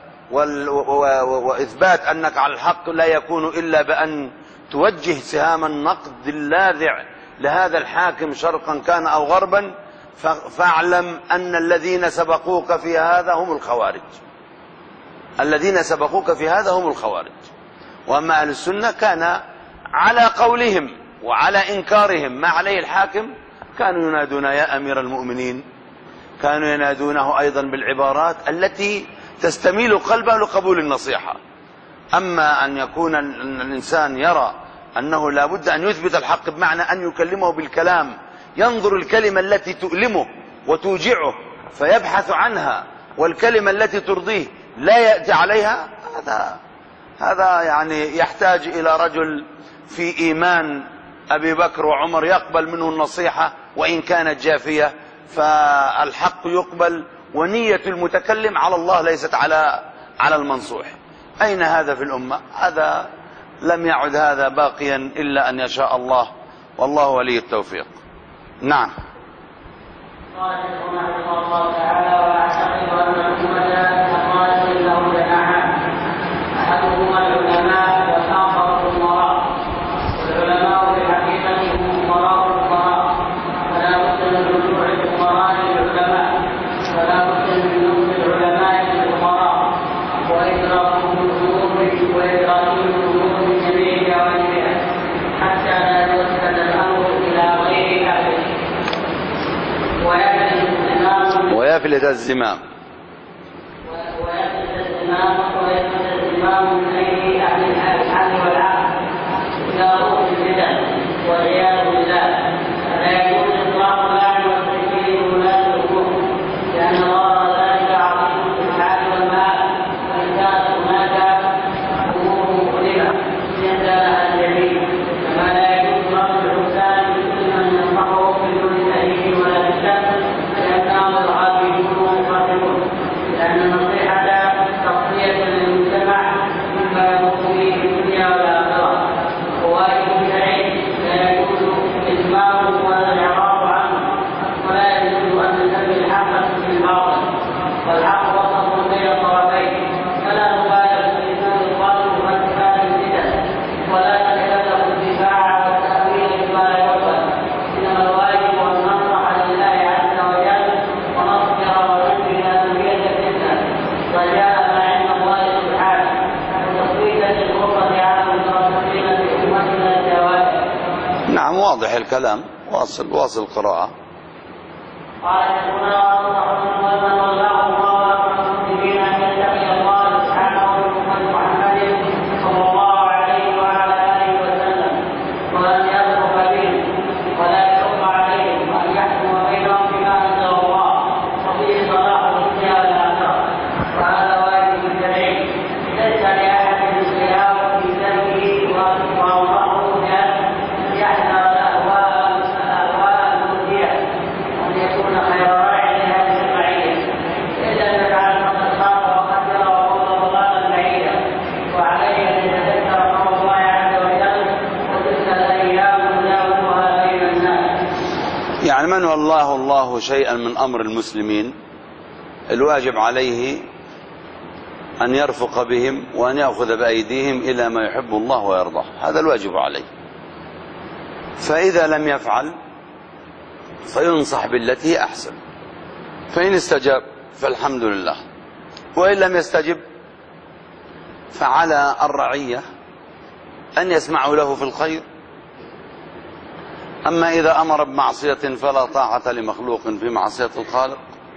وإثبات أنك على الحق لا يكون إلا بأن توجه سهام النقد اللاذع لهذا الحاكم شرقا كان أو غربا، فاعلم أن الذين سبقوك في هذا هم الخوارج. الذين سبقوك في هذا هم الخوارج. وأما أهل السنة كان على قولهم وعلى إنكارهم ما عليه الحاكم كانوا ينادون يا أمير المؤمنين، كانوا ينادونه أيضا بالعبارات التي تستميل قلبه لقبول النصيحة. أما أن يكون الإنسان يرى أنه لا بد أن يثبت الحق بمعنى أن يكلمه بالكلام، ينظر الكلمة التي تؤلمه وتوجعه فيبحث عنها، والكلمة التي ترضيه لا يأتي عليها، هذا يعني يحتاج إلى رجل في إيمان أبي بكر وعمر يقبل منه النصيحة وإن كانت جافية، فالحق يقبل ونية المتكلم على الله ليست على المنصوح. أين هذا في الأمة؟ هذا لم يعد هذا باقيا إلا أن يشاء الله، والله ولي التوفيق. نعم. قال رحمه الله تعالى: وأعتقد أن الأمة قال له جماعات، أحدهما العلماء والآخر الأمراء، والعلماء بالحقيقة هم أمراء الفقراء، فلا بد من رجوع الفقراء للعلماء، فلا بد من نصح العلماء للفقراء، وإدراكهم الأمور من جميع جوانبها حتى لا يوسد الأمر إلى غير أهله ويفلت الزمام من أيدي أهل الحل والعقل إلى رؤوس البدع والعياذ بالله. فلا يكون إطلاق اللعن والتكفير ولاة الأمور، لأن غرض ذلك عظيم في الحال والمال، وإن كانت هناك أمور مختلفة يندى لها الجميع. والحق وسط بين الطرفين فلا نبالغ في إسناد القول وانتفاع الفتن ولا نتكلف الدفاع والتأويل بما لا يقبل إنما الواجب أن نصرح لله عز وجل ونصبر وننفي أهمية الفتنة رجاء ما عند الله سبحانه وتصويتا للغربة على المتربصين في أمتنا الجواب. نعم واضح الكلام. واصل القراءة. قال حدثنا ومن والله الله المسلمين ان يتقي الله سبحانه وتعالى محمد صلى الله عليه وعلى اله وسلم وان يترك بهم ولا يحكم عليهم وان يحكم بينهم بما انزل الله وفيه صلاح الدنيا والاخره وهذا واجب شرعي ليس لاحد الخلاف في ذنبه وانصحه بان يحذر الاهواء المؤذيه وان يكون خير راعي لهذه المعيه الا ان يجعل فقد خاف وقدر وقول ضلالا بعيدا وعليه ان يتذكر قول الله عز وجل وتلك الايام نداولها بين الناس. يعني من والله الله شيئا من أمر المسلمين الواجب عليه أن يرفق بهم وأن يأخذ بأيديهم إلى ما يحب الله ويرضاه. هذا الواجب عليه. فإذا لم يفعل فينصح بالتي هي أحسن، فإن استجاب فالحمد لله، وإن لم يستجب فعلى الرعية أن يسمعوا له في الخير. أما إذا أمر بمعصية فلا طاعة لمخلوق في معصية الخالق،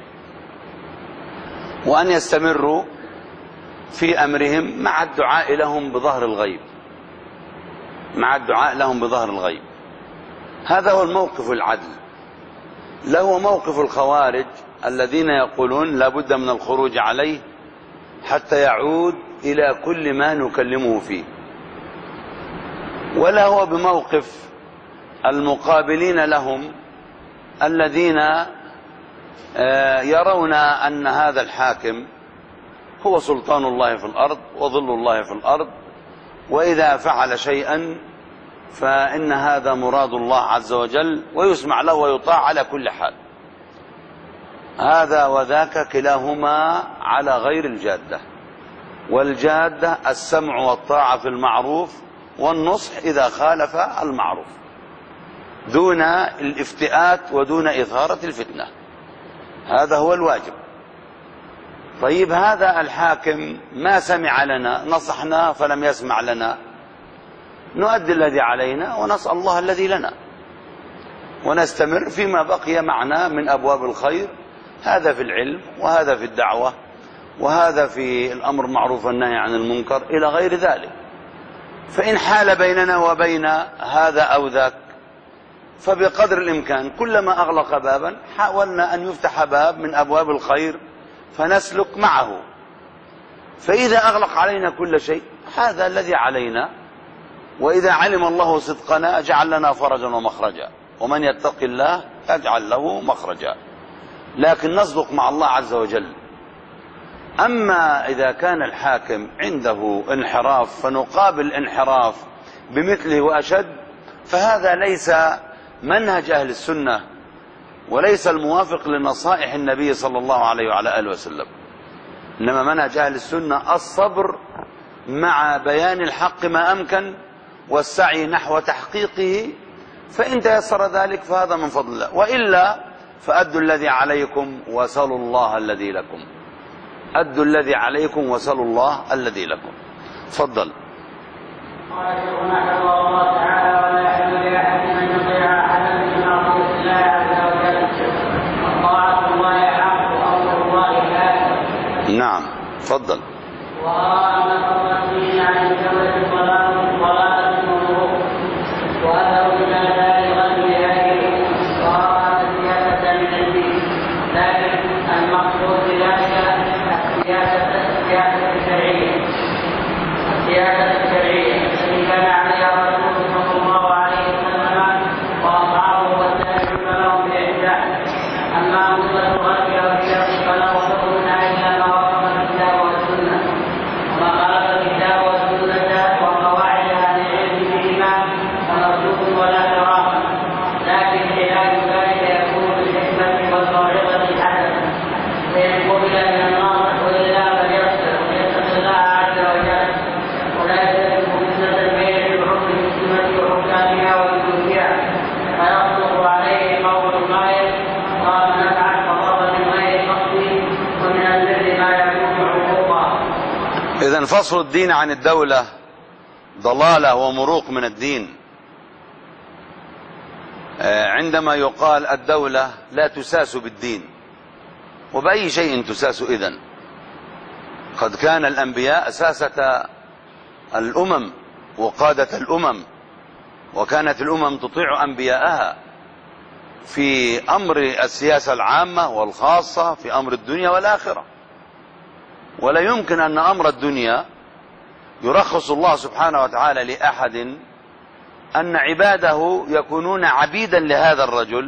وأن يستمروا في أمرهم مع الدعاء لهم بظهر الغيب، مع الدعاء لهم بظهر الغيب. هذا هو الموقف العدل. له موقف الخوارج الذين يقولون لا بد من الخروج عليه حتى يعود إلى كل ما نكلمه فيه، ولا هو بموقف المقابلين لهم الذين يرون أن هذا الحاكم هو سلطان الله في الأرض وظل الله في الأرض، وإذا فعل شيئا فإن هذا مراد الله عز وجل ويسمع له ويطاع على كل حال. هذا وذاك كلاهما على غير الجادة، والجادة السمع والطاعة في المعروف والنصح إذا خالف المعروف دون الافتئات ودون إثارة الفتنة. هذا هو الواجب. طيب هذا الحاكم ما سمع لنا، نصحنا فلم يسمع لنا، نؤدي الذي علينا ونسأل الله الذي لنا، ونستمر فيما بقي معنا من أبواب الخير. هذا في العلم، وهذا في الدعوة، وهذا في الأمر معروف والنهي عن المنكر إلى غير ذلك. فإن حال بيننا وبين هذا أو ذاك فبقدر الإمكان كلما أغلق بابا حاولنا أن يفتح باب من أبواب الخير فنسلك معه. فإذا أغلق علينا كل شيء هذا الذي علينا، وإذا علم الله صدقنا جعل لنا فرجا ومخرجا، ومن يتق الله يجعل له مخرجا. لكن نصدق مع الله عز وجل. أما إذا كان الحاكم عنده انحراف فنقابل انحراف بمثله وأشد، فهذا ليس منهج أهل السنة وليس الموافق لنصائح النبي صلى الله عليه وعلى آله وسلم. إنما منهج أهل السنة الصبر مع بيان الحق ما أمكن والسعي نحو تحقيقه، فإن تيسر ذلك فهذا من فضل الله، وإلا فأدوا الذي عليكم وسلوا الله الذي لكم. أدوا الذي عليكم وسلوا الله الذي لكم. تفضل. قال شيخنا حفظه الله تعالى: ولا يحل لأحد أن يطيع أحدا في معصية الله عز وجل، وطاعة الله حق وأمر الله كافر. نعم تفضل. وأرى أن الرسول عن الجبل ضلالة ومروء وأثر من ذلك غير هذه، وأرى أن السياسة من الدين، لكن المقصود بذلك السياسة الشرعية. السياسة الشرعية التي كان عليها الرسول صلى الله عليه وسلم وأصحابه والتابعون لهم بإحسان. أما مطلق الغرب أو الشرق فله حكمنا إلا ما وافق الكتاب والسنة، وما خالف الكتاب والسنة وقواعد أهل العلم بهما فمردود ولا كرامة. لكن علاج ذلك يكون بالحكمة والموعظة الحسنة، فإن قبل إذن فصل الدين عن الدولة ضلالة ومروق من الدين. عندما يقال الدولة لا تساس بالدين، وبأي شيء تساس إذن؟ قد كان الأنبياء ساسة الأمم وقادة الأمم، وكانت الأمم تطيع أنبياءها في أمر السياسة العامة والخاصة، في أمر الدنيا والآخرة. ولا يمكن أن أمر الدنيا يرخص الله سبحانه وتعالى لأحد أن عباده يكونون عبيدا لهذا الرجل،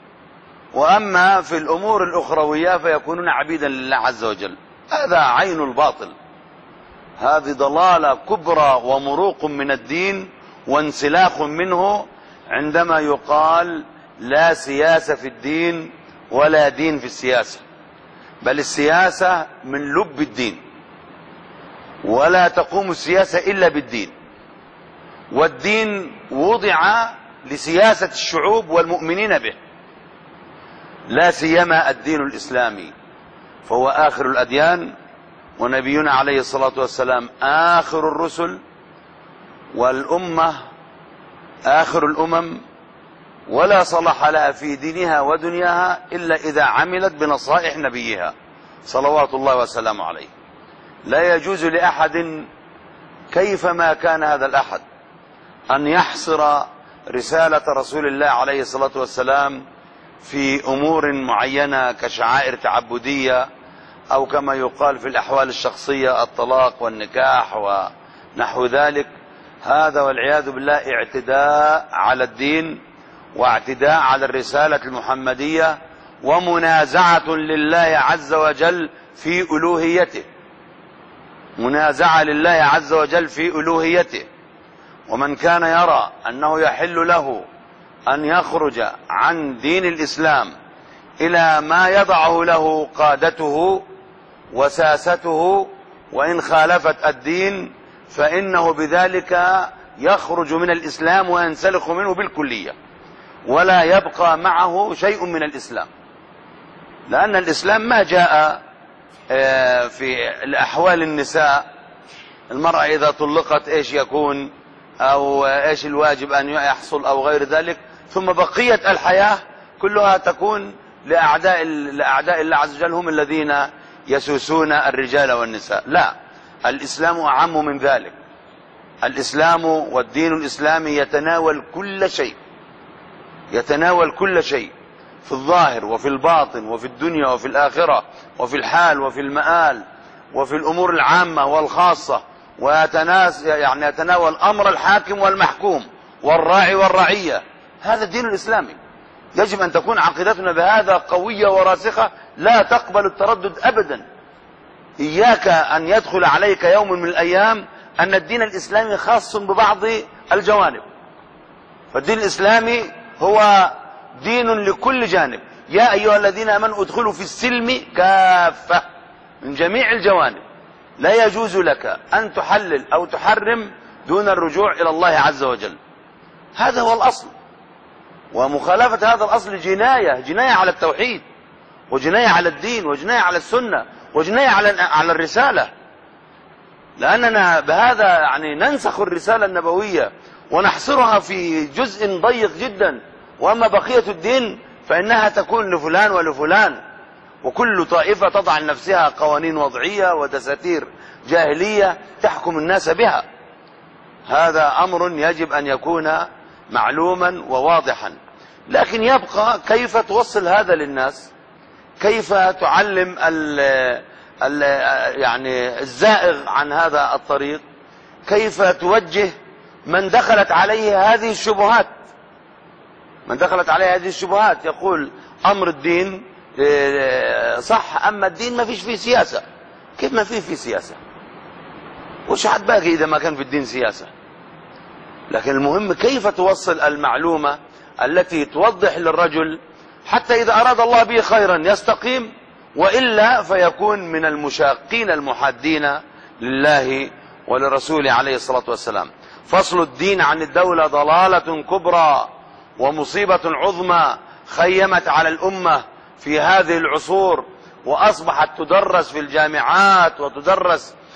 وأما في الأمور الأخروية فيكونون عبيدا لله عز وجل. هذا عين الباطل، هذه ضلالة كبرى ومروق من الدين وانسلاخ منه عندما يقال لا سياسة في الدين ولا دين في السياسة، بل السياسة من لب الدين، ولا تقوم السياسة إلا بالدين، والدين وضع لسياسة الشعوب والمؤمنين به، لا سيما الدين الإسلامي، فهو آخر الأديان، ونبينا عليه الصلاة والسلام آخر الرسل، والأمة آخر الأمم، ولا صلاح لها في دينها ودنياها إلا إذا عملت بنصائح نبيها صلوات الله وسلامه عليه. لا يجوز لأحد كيفما كان هذا الأحد أن يحصر رسالة رسول الله عليه الصلاة والسلام في أمور معينة كشعائر تعبدية، أو كما يقال في الأحوال الشخصية الطلاق والنكاح ونحو ذلك. هذا والعياذ بالله اعتداء على الدين، واعتداء على الرسالة المحمدية، ومنازعة لله عز وجل في ألوهيته، منازعة لله عز وجل في ألوهيته. ومن كان يرى أنه يحل له أن يخرج عن دين الإسلام إلى ما يضعه له قادته وساسته وإن خالفت الدين، فإنه بذلك يخرج من الإسلام وينسلخ منه بالكلية، ولا يبقى معه شيء من الإسلام، لأن الإسلام ما جاء في الأحوال النساء، المرأة إذا طلقت إيش يكون، أو إيش الواجب أن يحصل أو غير ذلك، ثم بقية الحياة كلها تكون لأعداء الله عز وجل، هم الذين يسوسون الرجال والنساء. لا، الإسلام أعم من ذلك. الإسلام والدين الإسلامي يتناول كل شيء، يتناول كل شيء في الظاهر وفي الباطن وفي الدنيا وفي الآخرة وفي الحال وفي المآل وفي الأمور العامة والخاصة، يتناول أمر الحاكم والمحكوم والراعي والرعية. هذا الدين الإسلامي. يجب أن تكون عقيدتنا بهذا قوية وراسخة، لا تقبل التردد أبدا. إياك أن يدخل عليك يوم من الأيام أن الدين الإسلامي خاص ببعض الجوانب، فالدين الإسلامي هو دين لكل جانب. يا أيها الذين آمنوا ادخلوا في السلم كافة من جميع الجوانب. لا يجوز لك أن تحلل أو تحرم دون الرجوع إلى الله عز وجل. هذا هو الأصل، ومخالفة هذا الأصل جناية على التوحيد، وجناية على الدين، وجناية على السنة، وجناية على الرسالة، لأننا بهذا ننسخ الرسالة النبوية ونحصرها في جزء ضيق جدا، وأما بقية الدين فإنها تكون لفلان ولفلان، وكل طائفة تضع لنفسها قوانين وضعية ودساتير جاهلية تحكم الناس بها. هذا أمر يجب أن يكون معلوما وواضحا، لكن يبقى كيف توصل هذا للناس، كيف تعلم الزائغ عن هذا الطريق، كيف توجه من دخلت عليه هذه الشبهات. من دخلت عليه هذه الشبهات يقول أمر الدين صح، أما الدين ما فيش فيه سياسة. كيف ما فيه سياسة؟ وش حد باقي إذا ما كان في الدين سياسة؟ لكن المهم كيف توصل المعلومة التي توضح للرجل حتى إذا أراد الله به خيرا يستقيم، وإلا فيكون من المشاقين المحادين لله ولرسوله عليه الصلاة والسلام. فصل الدين عن الدولة ضلالة كبرى ومصيبة عظمى خيمت على الأمة في هذه العصور، وأصبحت تدرس في الجامعات وتدرس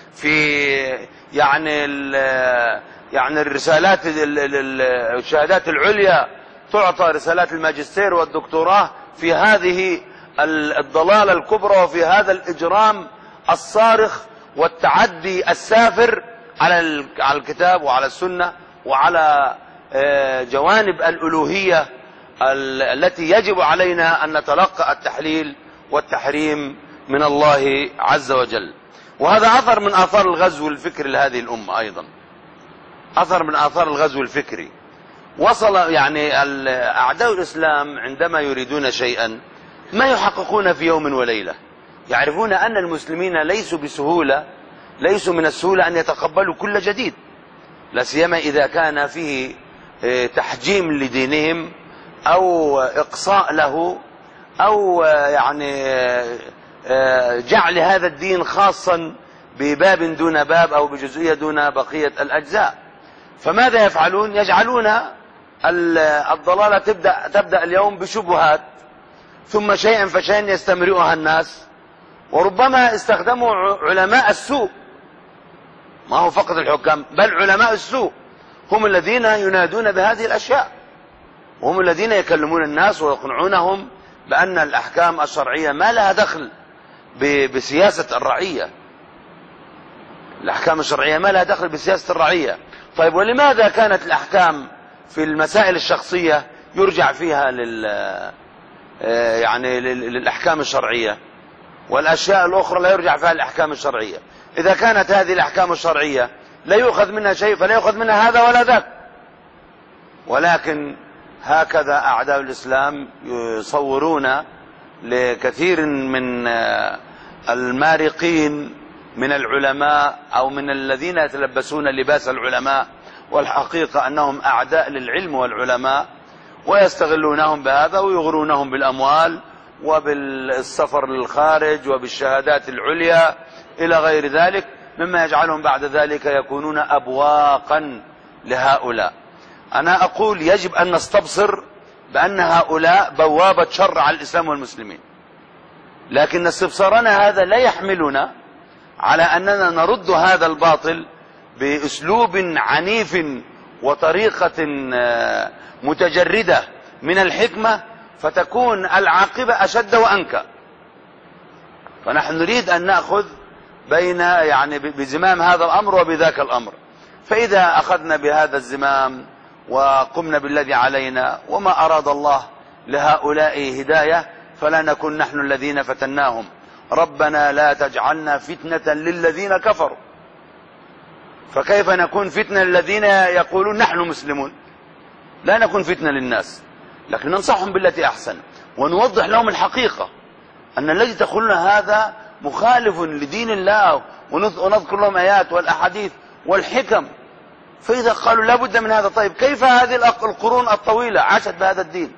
في يعني الرسالات الشهادات العليا، تعطى رسالات الماجستير والدكتوراه في هذه الضلالة الكبرى وفي هذا الإجرام الصارخ والتعدي السافر على الكتاب وعلى السنة وعلى جوانب الألوهية التي يجب علينا أن نتلقى التحليل والتحريم من الله عز وجل. وهذا أثر من آثار الغزو الفكري لهذه الأمة، أيضا أثر من آثار الغزو الفكري. وصل يعني أعداء الإسلام عندما يريدون شيئا ما يحققون في يوم وليلة. يعرفون أن المسلمين ليسوا من السهولة أن يتقبلوا كل جديد، لا سيما إذا كان فيه تحجيم لدينهم أو إقصاء له أو يعني جعل هذا الدين خاصا بباب دون باب أو بجزئية دون بقية الأجزاء. فماذا يفعلون؟ يجعلون الضلالة تبدأ اليوم بشبهات، ثم شيئا فشيئا يستمرئها الناس. وربما استخدموا علماء السوء، ما هو فقط الحكام، بل علماء السوء هم الذين ينادون بهذه الأشياء، وهم الذين يكلمون الناس ويقنعونهم بأن الأحكام الشرعية ما لها دخل بسياسة الرعية. الأحكام الشرعية ما لها دخل بسياسة الرعية. طيب ولماذا كانت الأحكام في المسائل الشخصية يرجع فيها للأحكام الشرعية، والأشياء الأخرى لا يرجع فيها الأحكام الشرعية؟ إذا كانت هذه الأحكام الشرعية لا يؤخذ منها شيء فلا يؤخذ منها هذا ولا ذاك. ولكن هكذا أعداء الإسلام يصورون لكثير من المارقين من العلماء أو من الذين يتلبسون لباس العلماء، والحقيقة أنهم أعداء للعلم والعلماء، ويستغلونهم بهذا ويغرونهم بالأموال وبالسفر للخارج وبالشهادات العليا إلى غير ذلك، مما يجعلهم بعد ذلك يكونون أبواقا لهؤلاء. أنا أقول يجب أن نستبصر بأن هؤلاء بوابة شر على الإسلام والمسلمين، لكن استبصارنا هذا لا يحملنا على أننا نرد هذا الباطل بأسلوب عنيف وطريقة متجردة من الحكمة، فتكون العاقبة أشد وأنكى. فنحن نريد أن نأخذ بزمام هذا الأمر وبذاك الأمر. فإذا أخذنا بهذا الزمام وقمنا بالذي علينا، وما أراد الله لهؤلاء هداية، فلا نكون نحن الذين فتناهم. ربنا لا تجعلنا فتنة للذين كفروا. فكيف نكون فتنة للذين يقولون نحن مسلمون؟ لا نكون فتنة للناس، لكن ننصحهم بالتي أحسن ونوضح لهم الحقيقة أن الذي تقولون هذا مخالف لدين الله، ونذكر لهم آيات والأحاديث والحكم. فإذا قالوا لا بد من هذا، طيب كيف هذه القرون الطويلة عاشت بهذا الدين؟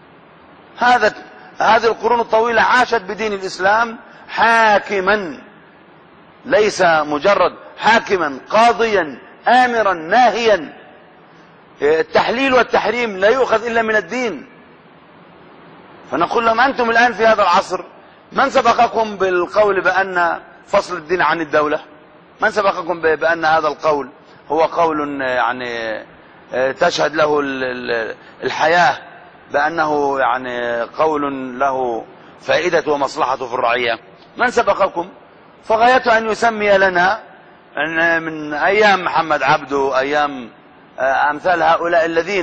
هذه القرون الطويلة عاشت بدين الإسلام حاكما، ليس مجرد حاكما، قاضيا، آمرا، ناهيا. التحليل والتحريم لا يؤخذ إلا من الدين. فنقول لهم أنتم الآن في هذا العصر، من سبقكم بالقول بأن فصل الدين عن الدولة؟ من سبقكم بأن هذا القول هو قول تشهد له الحياة بأنه قول له فائدة ومصلحة في الرعية؟ من سبقكم؟ فغايته أن يسمي لنا من أيام محمد عبده، أيام أمثال هؤلاء الذين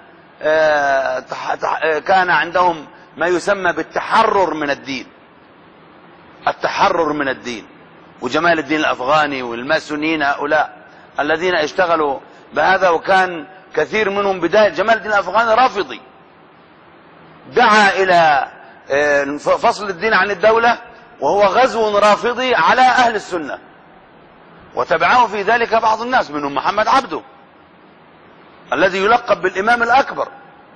كان عندهم ما يسمى بالتحرر من الدين، التحرر من الدين، وجمال الدين الأفغاني والماسونيين، هؤلاء الذين اشتغلوا بهذا. وكان كثير منهم بداية جمال الدين الأفغاني رافضي، دعا إلى فصل الدين عن الدولة، وهو غزو رافضي على أهل السنة، وتبعه في ذلك بعض الناس منهم محمد عبده الذي يلقب بالإمام الأكبر،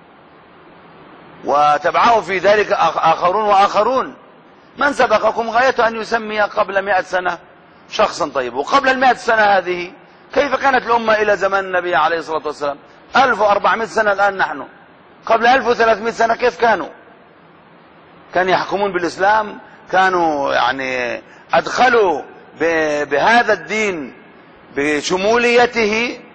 وتبعه في ذلك آخرون. من سبقكم غايته أن يسمي قبل 100 سنة شخصا طيب. وقبل 100 سنة هذه كيف كانت الأمة إلى زمن النبي عليه الصلاة والسلام؟ 1400 سنة الآن نحن. قبل 1300 سنة كيف كانوا يحكمون بالإسلام؟ كانوا أدخلوا بهذا الدين بشموليته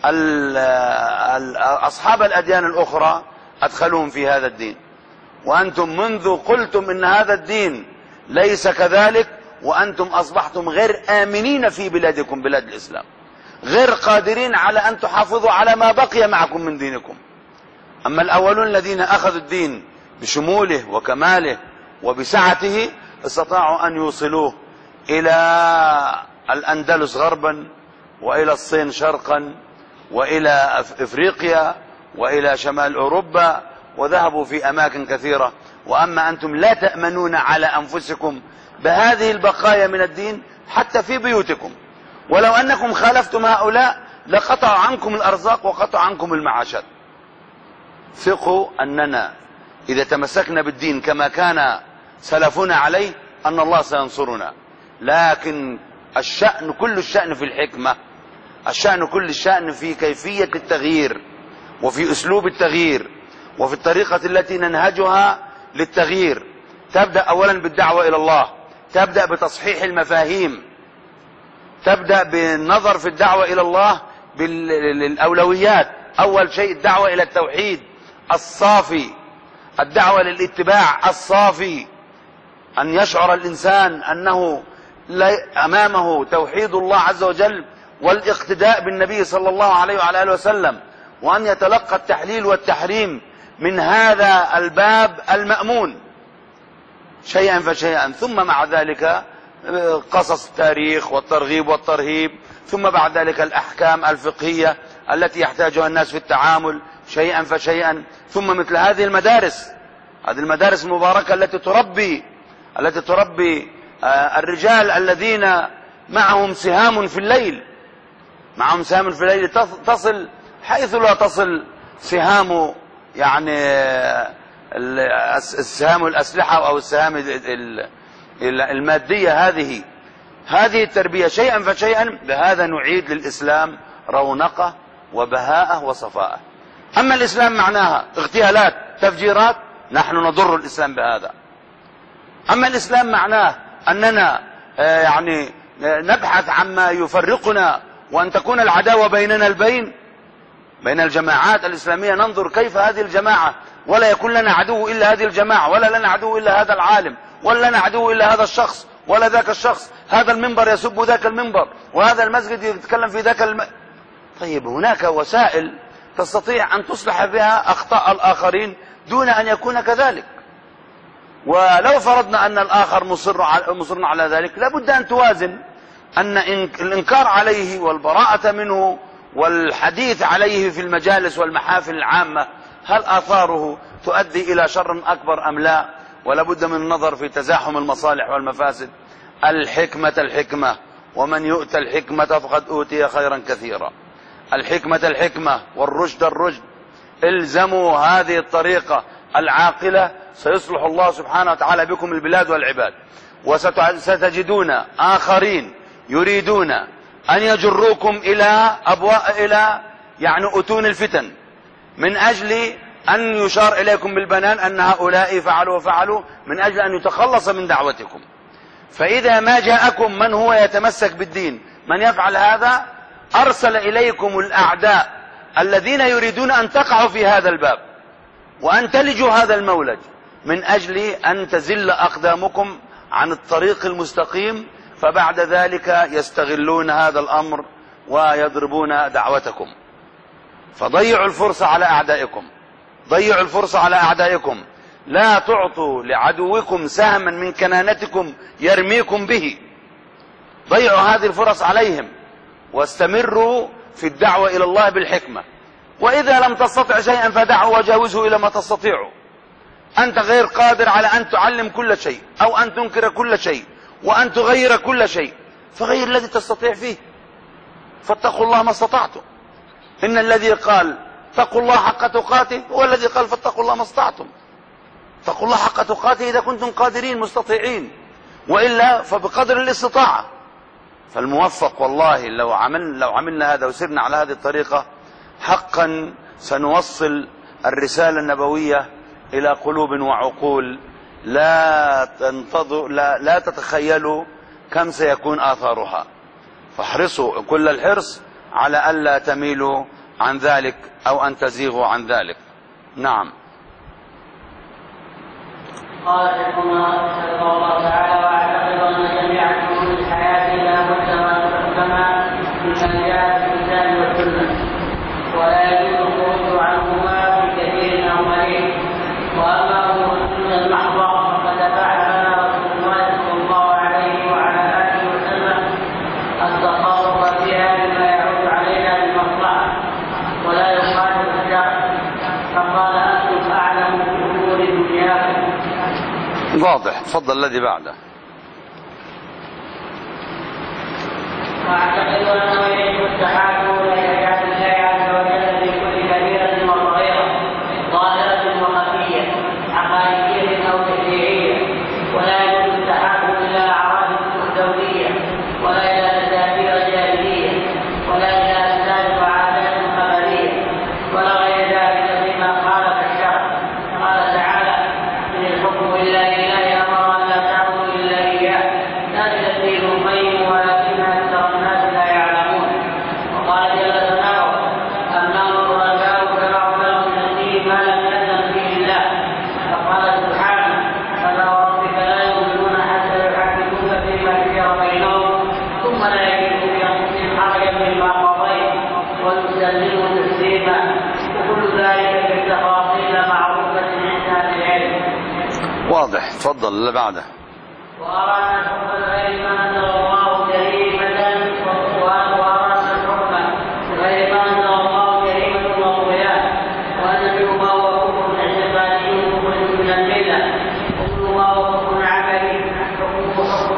أصحاب الأديان الأخرى أدخلوهم في هذا الدين، وأنتم منذ قلتم إن هذا الدين ليس كذلك وأنتم أصبحتم غير آمنين في بلادكم، بلاد الإسلام، غير قادرين على أن تحافظوا على ما بقي معكم من دينكم. أما الأولون الذين أخذوا الدين بشموله وكماله وبسعته استطاعوا أن يوصلوه إلى الأندلس غربا، وإلى الصين شرقا، وإلى إفريقيا، وإلى شمال أوروبا، وذهبوا في أماكن كثيرة. وأما أنتم لا تأمنون على أنفسكم بهذه البقايا من الدين حتى في بيوتكم، ولو أنكم خالفتم هؤلاء لقطعوا عنكم الأرزاق وقطعوا عنكم المعاشات. ثقوا أننا إذا تمسكنا بالدين كما كان سلفنا عليه أن الله سينصرنا، لكن الشأن كل الشأن في الحكمة، الشأن كل الشأن في كيفية التغيير، وفي أسلوب التغيير، وفي الطريقة التي ننهجها للتغيير. تبدأ أولا بالدعوة إلى الله، تبدأ بتصحيح المفاهيم، تبدأ بالنظر في الدعوة إلى الله بالأولويات. أول شيء الدعوة إلى التوحيد الصافي، الدعوة للاتباع الصافي، أن يشعر الإنسان أنه أمامه توحيد الله عز وجل والاقتداء بالنبي صلى الله عليه وعلى آله وسلم، وأن يتلقى التحليل والتحريم من هذا الباب المأمون شيئا فشيئا. ثم مع ذلك قصص التاريخ والترغيب والترهيب، ثم بعد ذلك الأحكام الفقهية التي يحتاجها الناس في التعامل شيئا فشيئا. ثم مثل هذه المدارس، هذه المدارس المباركة التي تربي الرجال الذين معهم سهام في الليل، معهم سهام في الليل تصل حيث لا تصل سهام يعني السهام الأسلحة أو السهام المادية. هذه التربية شيئا فشيئا، بهذا نعيد للإسلام رونقه وبهاءه وصفاءه. أما الإسلام معناها اغتيالات تفجيرات، نحن نضر الإسلام بهذا. أما الإسلام معناه أننا يعني نبحث عما يفرقنا وأن تكون العداوة بيننا بين الجماعات الإسلامية، ننظر كيف هذه الجماعة ولا يكون لنا عدو إلا هذه الجماعة، ولا لنا عدو إلا هذا العالم، ولا لنا عدو إلا هذا الشخص ولا ذاك الشخص، هذا المنبر يسب ذاك المنبر، وهذا المسجد يتكلم في ذاك طيب هناك وسائل تستطيع أن تصلح بها أخطاء الآخرين دون أن يكون كذلك. ولو فرضنا أن الآخر مصر على ذلك، لابد أن توازن أن الإنكار عليه والبراءة منه والحديث عليه في المجالس والمحافل العامة هل آثاره تؤدي إلى شر أكبر أم لا، ولا بد من النظر في تزاحم المصالح والمفاسد. الحكمة، ومن يؤتى الحكمة فقد أوتي خيرا كثيرا. الحكمة والرشد. الزموا هذه الطريقة العاقلة سيصلح الله سبحانه وتعالى بكم البلاد والعباد. وستجدون آخرين يريدون أن يجروكم إلى يعني أتون الفتن، من أجل أن يشار إليكم بالبنان أن هؤلاء فعلوا وفعلوا، من أجل أن يتخلص من دعوتكم. فإذا ما جاءكم من هو يتمسك بالدين، من يفعل هذا، أرسل إليكم الأعداء الذين يريدون أن تقعوا في هذا الباب وأن تلجوا هذا المولج، من أجل أن تزل أقدامكم عن الطريق المستقيم، فبعد ذلك يستغلون هذا الأمر ويضربون دعوتكم. فضيعوا الفرصة على أعدائكم، لا تعطوا لعدوكم سهما من كنانتكم يرميكم به. ضيعوا هذه الفرص عليهم، واستمروا في الدعوة إلى الله بالحكمة. وإذا لم تستطع شيئا فدعوا وجاوزه إلى ما تستطيعوا. أنت غير قادر على أن تعلم كل شيء أو أن تنكر كل شيء وأن تغير كل شيء، فغير الذي تستطيع فيه. فاتقوا الله ما استطعتم. إن الذي قال اتقوا الله حق تقاته هو الذي قال فاتقوا الله ما استطعتم. اتقوا الله حق تقاته إذا كنتم قادرين مستطيعين، وإلا فبقدر الاستطاعة. فالموفق والله لو عملنا هذا وسرنا على هذه الطريقة، حقا سنوصل الرسالة النبوية إلى قلوب وعقول لا تتخيلوا كم سيكون آثارها. فاحرصوا كل الحرص على ألا تميلوا عن ذلك أو أن تزيغوا عن ذلك. نعم. قال شيخنا رحمه الله تعالى: واعتقد ان جميع شؤون الحياه لا بد ان تحكم بما جاء في الكتاب والسنه، ولا يجوز الخروج عنهما في كثير او قليل. واما امور السنه المحضه فقد فعلها رسول الله صلى الله عليه وعلى اله وسلم التصرف فيها بما يعود علينا بالمصلحه ولا يخالف الشرع، فقال: انتم اعلم بامور دنياكم. واضح. تفضل الذي بعده. واعتقد انه يجب التحاكم الى ايات الله عز وجل في كل كبيره وصغيره، ظاهره وخفيه، عقائديه او تشريعيه، ولا يجوز التحاكم الى اعراض دوليه، ولا الى تدابير جاهليه، ولا الى اسباب وعادات خبريه، ولا غير ذلك مما خالف الشرع. قال تعالى: ان الحكم الا لله امر ان لا تعبدوا الا اياه، ذلك الدين القيم ولكن اكثر الناس لا يعلمون. وقال جل ثناؤه: النار رجاء شرع لهم من الدين ما لم يأذن به الله. فقال سبحانه: فلا وربك لا يؤمنون حتى يحكموك فيما شجر بينهم ثم لا يجدوا في انفسهم حرجا مما قضيت ويسلموا تسليما. وكل ذلك في التفاصيل معروفه عند اهل العلم. واضح. تفضل اللي بعده. وأرى أن الحكم غير ما أنزل الله جريمة، وأرى أن الحكم غير ما أنزل الله جريمة وطغيان، وأن منه ما هو كفر اعتقادي مخرج من الملة، وكل ما هو كفر عملي حكم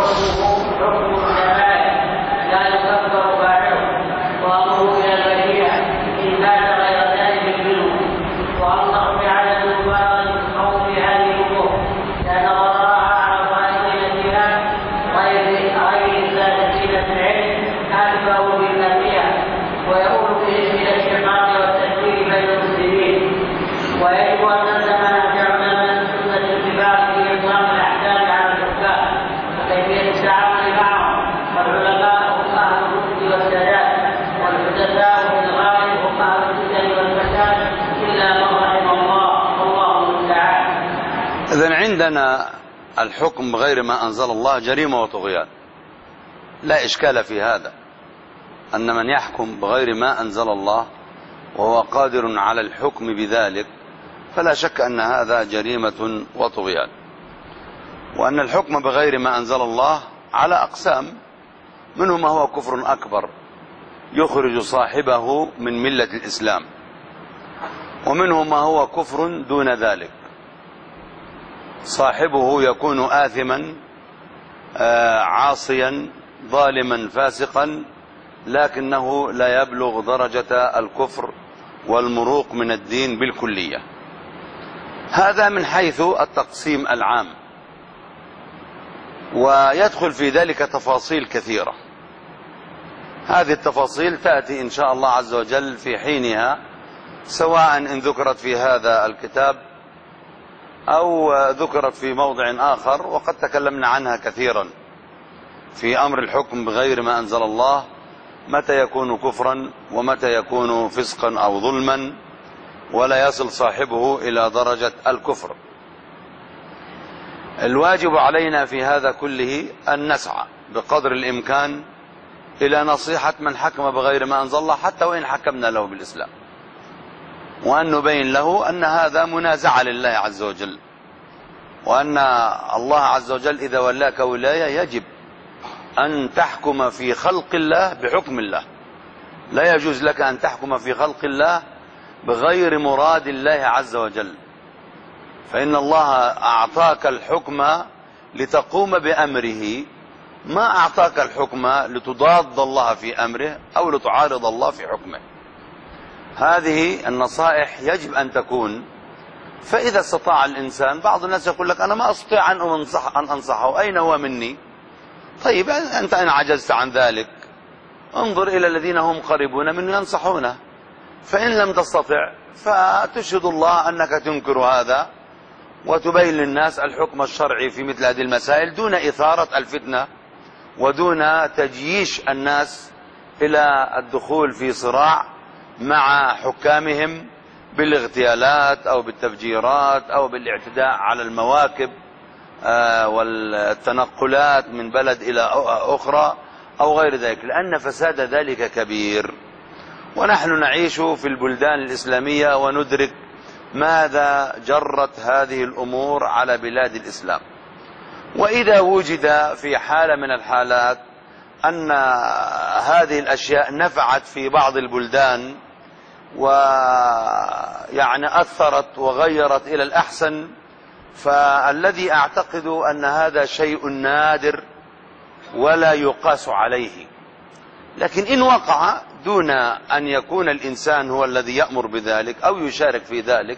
الجماعة لا يكفر بعده، وأمره إلى البشيرة إن كان غير ذلك منه. وأنصح بعدد المبالغة في القول في هذه الأمور، لأن ضررها على الظالمين فيها غير ذات العلم أكبر مما فيها، ويؤول بهم إلى الشقاق والتشكيك بين المسلمين. ويجب أن نلزم نهجنا من سنة الاتباع في إطلاق الأحكام على الحكام وكيفية التعامل معهم. والعلماء هم أهل الرشد والسداد، والحدثاء في الغالب هم أهل الفتن والفساد إلا من رحم الله، والله المستعان. إذن عندنا الحكم بغير ما أنزل الله جريمة وطغيان، لا إشكال في هذا، أن من يحكم بغير ما أنزل الله وهو قادر على الحكم بذلك فلا شك أن هذا جريمة وطغيان. وأن الحكم بغير ما أنزل الله على أقسام، منه ما هو كفر أكبر يخرج صاحبه من ملة الإسلام، ومنه ما هو كفر دون ذلك صاحبه يكون آثما عاصيا ظالما فاسقا، لكنه لا يبلغ درجة الكفر والمروق من الدين بالكلية. هذا من حيث التقسيم العام، ويدخل في ذلك تفاصيل كثيرة. هذه التفاصيل تأتي إن شاء الله عز وجل في حينها، سواء إن ذكرت في هذا الكتاب أو ذكرت في موضع آخر، وقد تكلمنا عنها كثيرا في أمر الحكم بغير ما أنزل الله، متى يكون كفرا ومتى يكون فسقا أو ظلما، ولا يصل صاحبه إلى درجة الكفر. الواجب علينا في هذا كله أن نسعى بقدر الإمكان إلى نصيحة من حكم بغير ما أنزل الله، حتى وإن حكمنا له بالإسلام، وأن نبين له أن هذا منازعة لله عز وجل، وأن الله عز وجل إذا ولاك ولاية يجب أن تحكم في خلق الله بحكم الله. لا يجوز لك أن تحكم في خلق الله بغير مراد الله عز وجل، فإن الله أعطاك الحكم لتقوم بأمره، ما أعطاك الحكم لتضاد الله في أمره أو لتعارض الله في حكمه. هذه النصائح يجب أن تكون. فإذا استطاع الإنسان، بعض الناس يقول لك أنا ما أستطيع أن أنصحه، أين هو مني؟ طيب أنت إن عجزت عن ذلك انظر إلى الذين هم قريبون منه ينصحونه، فإن لم تستطع فتشهد الله أنك تنكر هذا وتبين للناس الحكم الشرعي في مثل هذه المسائل دون إثارة الفتنة ودون تجييش الناس إلى الدخول في صراع مع حكامهم بالاغتيالات أو بالتفجيرات أو بالاعتداء على المواكب والتنقلات من بلد إلى أخرى أو غير ذلك، لأن فساد ذلك كبير. ونحن نعيش في البلدان الإسلامية وندرك ماذا جرت هذه الأمور على بلاد الإسلام. وإذا وجد في حالة من الحالات أن هذه الأشياء نفعت في بعض البلدان ويعني أثرت وغيرت إلى الأحسن، فالذي أعتقد أن هذا شيء نادر ولا يقاس عليه. لكن إن وقع دون أن يكون الإنسان هو الذي يأمر بذلك أو يشارك في ذلك،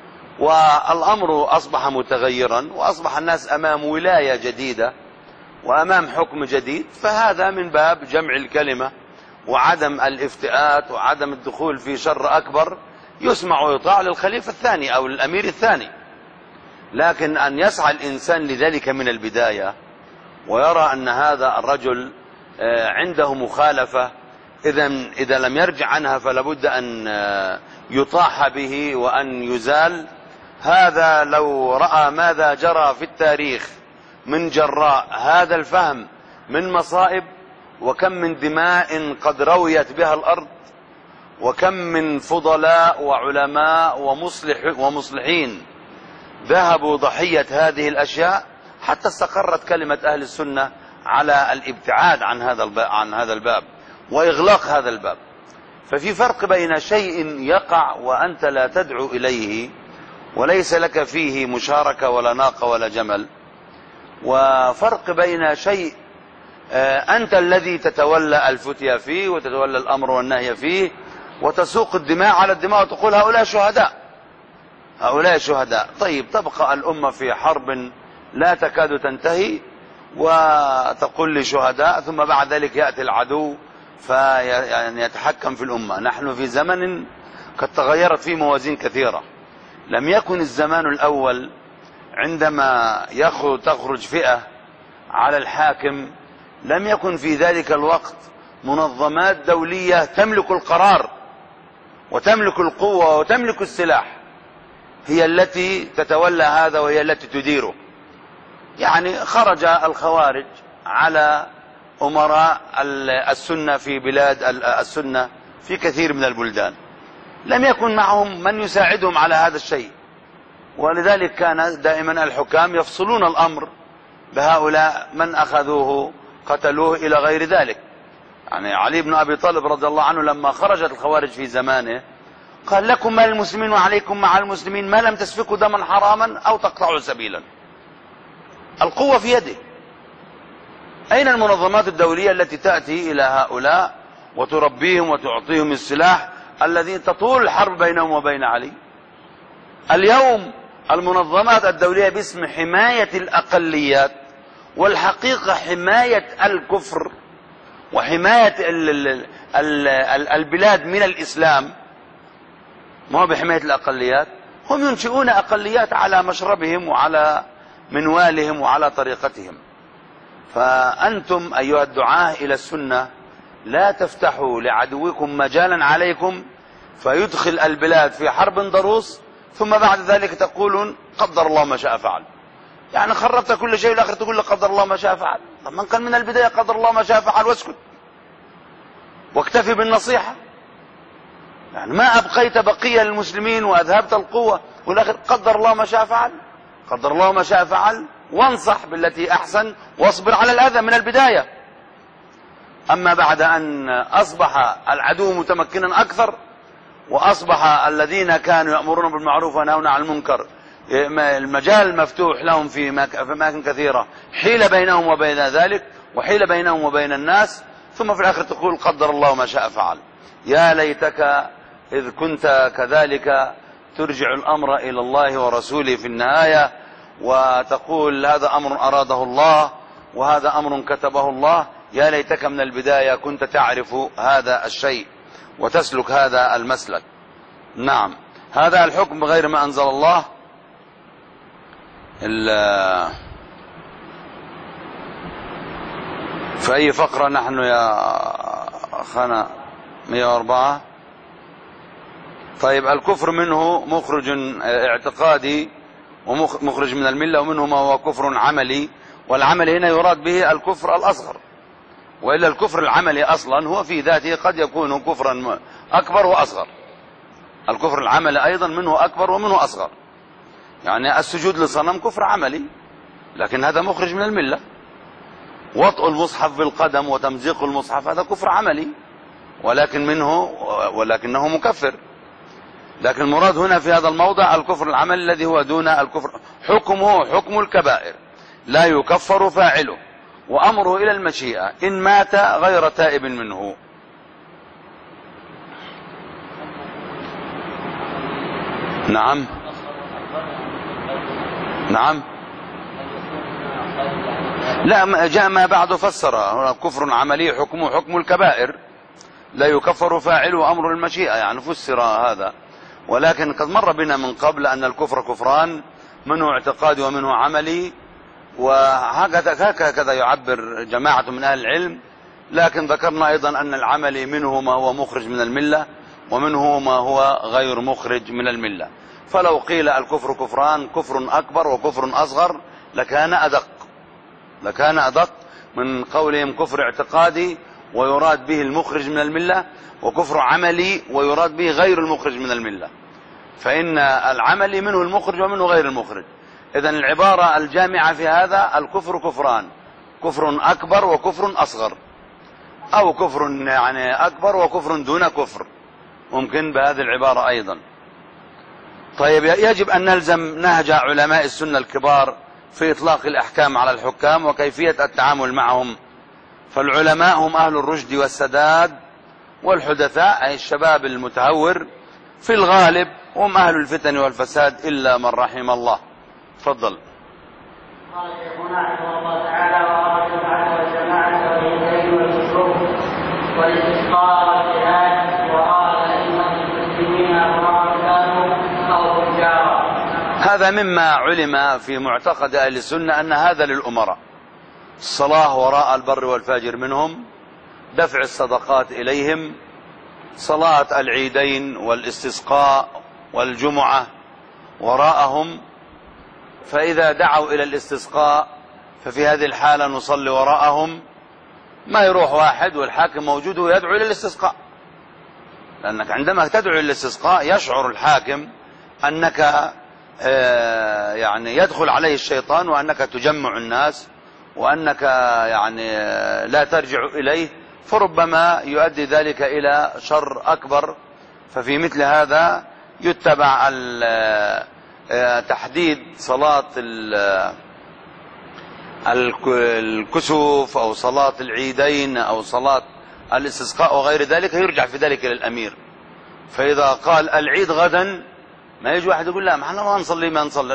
والأمر أصبح متغيرا وأصبح الناس أمام ولاية جديدة وأمام حكم جديد، فهذا من باب جمع الكلمة وعدم الافتئات وعدم الدخول في شر أكبر، يسمع ويطاع للخليفة الثاني أو للأمير الثاني. لكن أن يسعى الإنسان لذلك من البداية ويرى أن هذا الرجل عنده مخالفة، إذا لم يرجع عنها فلابد أن يطاح به وأن يزال، هذا لو رأى ماذا جرى في التاريخ من جراء هذا الفهم من مصائب، وكم من دماء قد رويت بها الأرض، وكم من فضلاء وعلماء ومصلحين ذهبوا ضحية هذه الأشياء حتى استقرت كلمة أهل السنة على الابتعاد عن هذا الباب وإغلاق هذا الباب. ففي فرق بين شيء يقع وأنت لا تدعو إليه وليس لك فيه مشاركة ولا ناقة ولا جمل، وفرق بين شيء أنت الذي تتولى الفتية فيه وتتولى الأمر والنهي فيه وتسوق الدماء على الدماء وتقول هؤلاء شهداء، هؤلاء شهداء. طيب تبقى الأمة في حرب لا تكاد تنتهي وتقول لي شهداء، ثم بعد ذلك يأتي العدو فيتحكم في الأمة. نحن في زمن قد تغيرت فيه موازين كثيرة. لم يكن الزمان الأول عندما تخرج فئة على الحاكم، لم يكن في ذلك الوقت منظمات دولية تملك القرار وتملك القوة وتملك السلاح، هي التي تتولى هذا وهي التي تديره. يعني خرج الخوارج على أمراء السنة في بلاد السنة في كثير من البلدان، لم يكن معهم من يساعدهم على هذا الشيء، ولذلك كان دائما الحكام يفصلون الأمر بهؤلاء، من أخذوه قتلوه إلى غير ذلك. يعني علي بن أبي طالب رضي الله عنه لما خرجت الخوارج في زمانه قال لكم ما للمسلمين وعليكم مع المسلمين ما لم تسفكوا دما حراما أو تقطعوا سبيلا. القوة في يده. أين المنظمات الدولية التي تأتي إلى هؤلاء وتربيهم وتعطيهم السلاح الذي تطول الحرب بينهم وبين علي؟ اليوم المنظمات الدولية باسم حماية الأقليات، والحقيقة حماية الكفر وحماية البلاد من الإسلام، ما هو بحماية الأقليات. هم ينشئون أقليات على مشربهم وعلى منوالهم وعلى طريقتهم. فأنتم أيها الدعاة إلى السنة لا تفتحوا لعدوكم مجالا عليكم فيدخل البلاد في حرب ضروس، ثم بعد ذلك تقولون قدر الله ما شاء فعل. يعني خربت كل شيء والآخر تقول لك قدر الله ما شاء فعل. طب من قال من البداية قدر الله ما شاء فعل واسكت واكتفي بالنصيحة؟ يعني ما أبقيت بقية للمسلمين وأذهبت القوة والآخر قدر الله ما شاء فعل. قدر الله ما شاء فعل، وانصح بالتي أحسن واصبر على الأذى من البداية. أما بعد أن أصبح العدو متمكنا أكثر وأصبح الذين كانوا يأمرون بالمعروف وينهون عن المنكر المجال مفتوح لهم في أماكن كثيرة، حيل بينهم وبين ذلك وحيل بينهم وبين الناس، ثم في الآخر تقول قدر الله ما شاء فعل. يا ليتك إذ كنت كذلك ترجع الأمر إلى الله ورسوله في النهاية وتقول هذا أمر أراده الله وهذا أمر كتبه الله. يا ليتك من البداية كنت تعرف هذا الشيء وتسلك هذا المسلك. نعم، هذا الحكم بغير ما أنزل الله. في أي فقرة نحن يا أخانا؟ 104. طيب الكفر منه مخرج اعتقادي ومخرج من الملة، ومنه ما هو كفر عملي، والعمل هنا يراد به الكفر الأصغر، وإلا الكفر العملي أصلا هو في ذاته قد يكون كفرا أكبر وأصغر. الكفر العملي أيضا منه أكبر ومنه أصغر، يعني السجود لصنم كفر عملي لكن هذا مخرج من الملة، وطء المصحف بالقدم وتمزيق المصحف هذا كفر عملي ولكنه مكفر. لكن المراد هنا في هذا الموضع الكفر العملي الذي هو دون الكفر، حكمه حكم الكبائر، لا يكفر فاعله، وأمره إلى المشيئة إن مات غير تائب منه. نعم نعم. لا، جاء ما بعد فسر كفر عملي حكمه حكم الكبائر لا يكفر فاعله وأمر المشيئة، يعني فسر هذا. ولكن قد مر بنا من قبل أن الكفر كفران، منه اعتقادي ومنه عملي، وهكذا يعبر جماعة من أهل العلم. لكن ذكرنا أيضا أن العملي منه ما هو مخرج من الملة ومنه ما هو غير مخرج من الملة. فلو قيل الكفر كفران، كفر أكبر وكفر أصغر، لكان أدق من قولهم كفر اعتقادي ويراد به المخرج من الملة، وكفر عملي ويراد به غير المخرج من الملة. فإن العملي منه المخرج ومنه غير المخرج. إذن العبارة الجامعة في هذا الكفر كفران، كفر أكبر وكفر أصغر، أو كفر يعني أكبر وكفر دون كفر، ممكن بهذه العبارة أيضا. طيب يجب أن نلزم نهج علماء السنة الكبار في إطلاق الأحكام على الحكام وكيفية التعامل معهم. فالعلماء هم أهل الرشد والسداد، والحدثاء أي الشباب المتهور في الغالب هم أهل الفتن والفساد إلا من رحم الله. تفضل. قال شيخنا رحمه الله تعالى: وأراد البعث والجماعة واليدين والشروط والاستسقاء والجهاد وقال أئمة المسلمين أبرار كانوا أو فجارا. هذا مما علم في معتقد أهل السنة أن هذا للأمراء: الصلاة وراء البر والفاجر منهم، دفع الصدقات إليهم، صلاة العيدين والاستسقاء والجمعة وراءهم. فإذا دعوا إلى الاستسقاء ففي هذه الحالة نصلي وراءهم، ما يروح واحد والحاكم موجود ويدعو إلى الاستسقاء، لأنك عندما تدعو إلى الاستسقاء يشعر الحاكم أنك يعني يدخل عليه الشيطان وأنك تجمع الناس وأنك يعني لا ترجع إليه، فربما يؤدي ذلك إلى شر أكبر. ففي مثل هذا يتبع تحديد صلاة الكسوف أو صلاة العيدين أو صلاة الاستسقاء وغير ذلك، يرجع في ذلك إلى الأمير. فإذا قال العيد غدا، ما يجي واحد يقول لا، ما احنا ما نصلي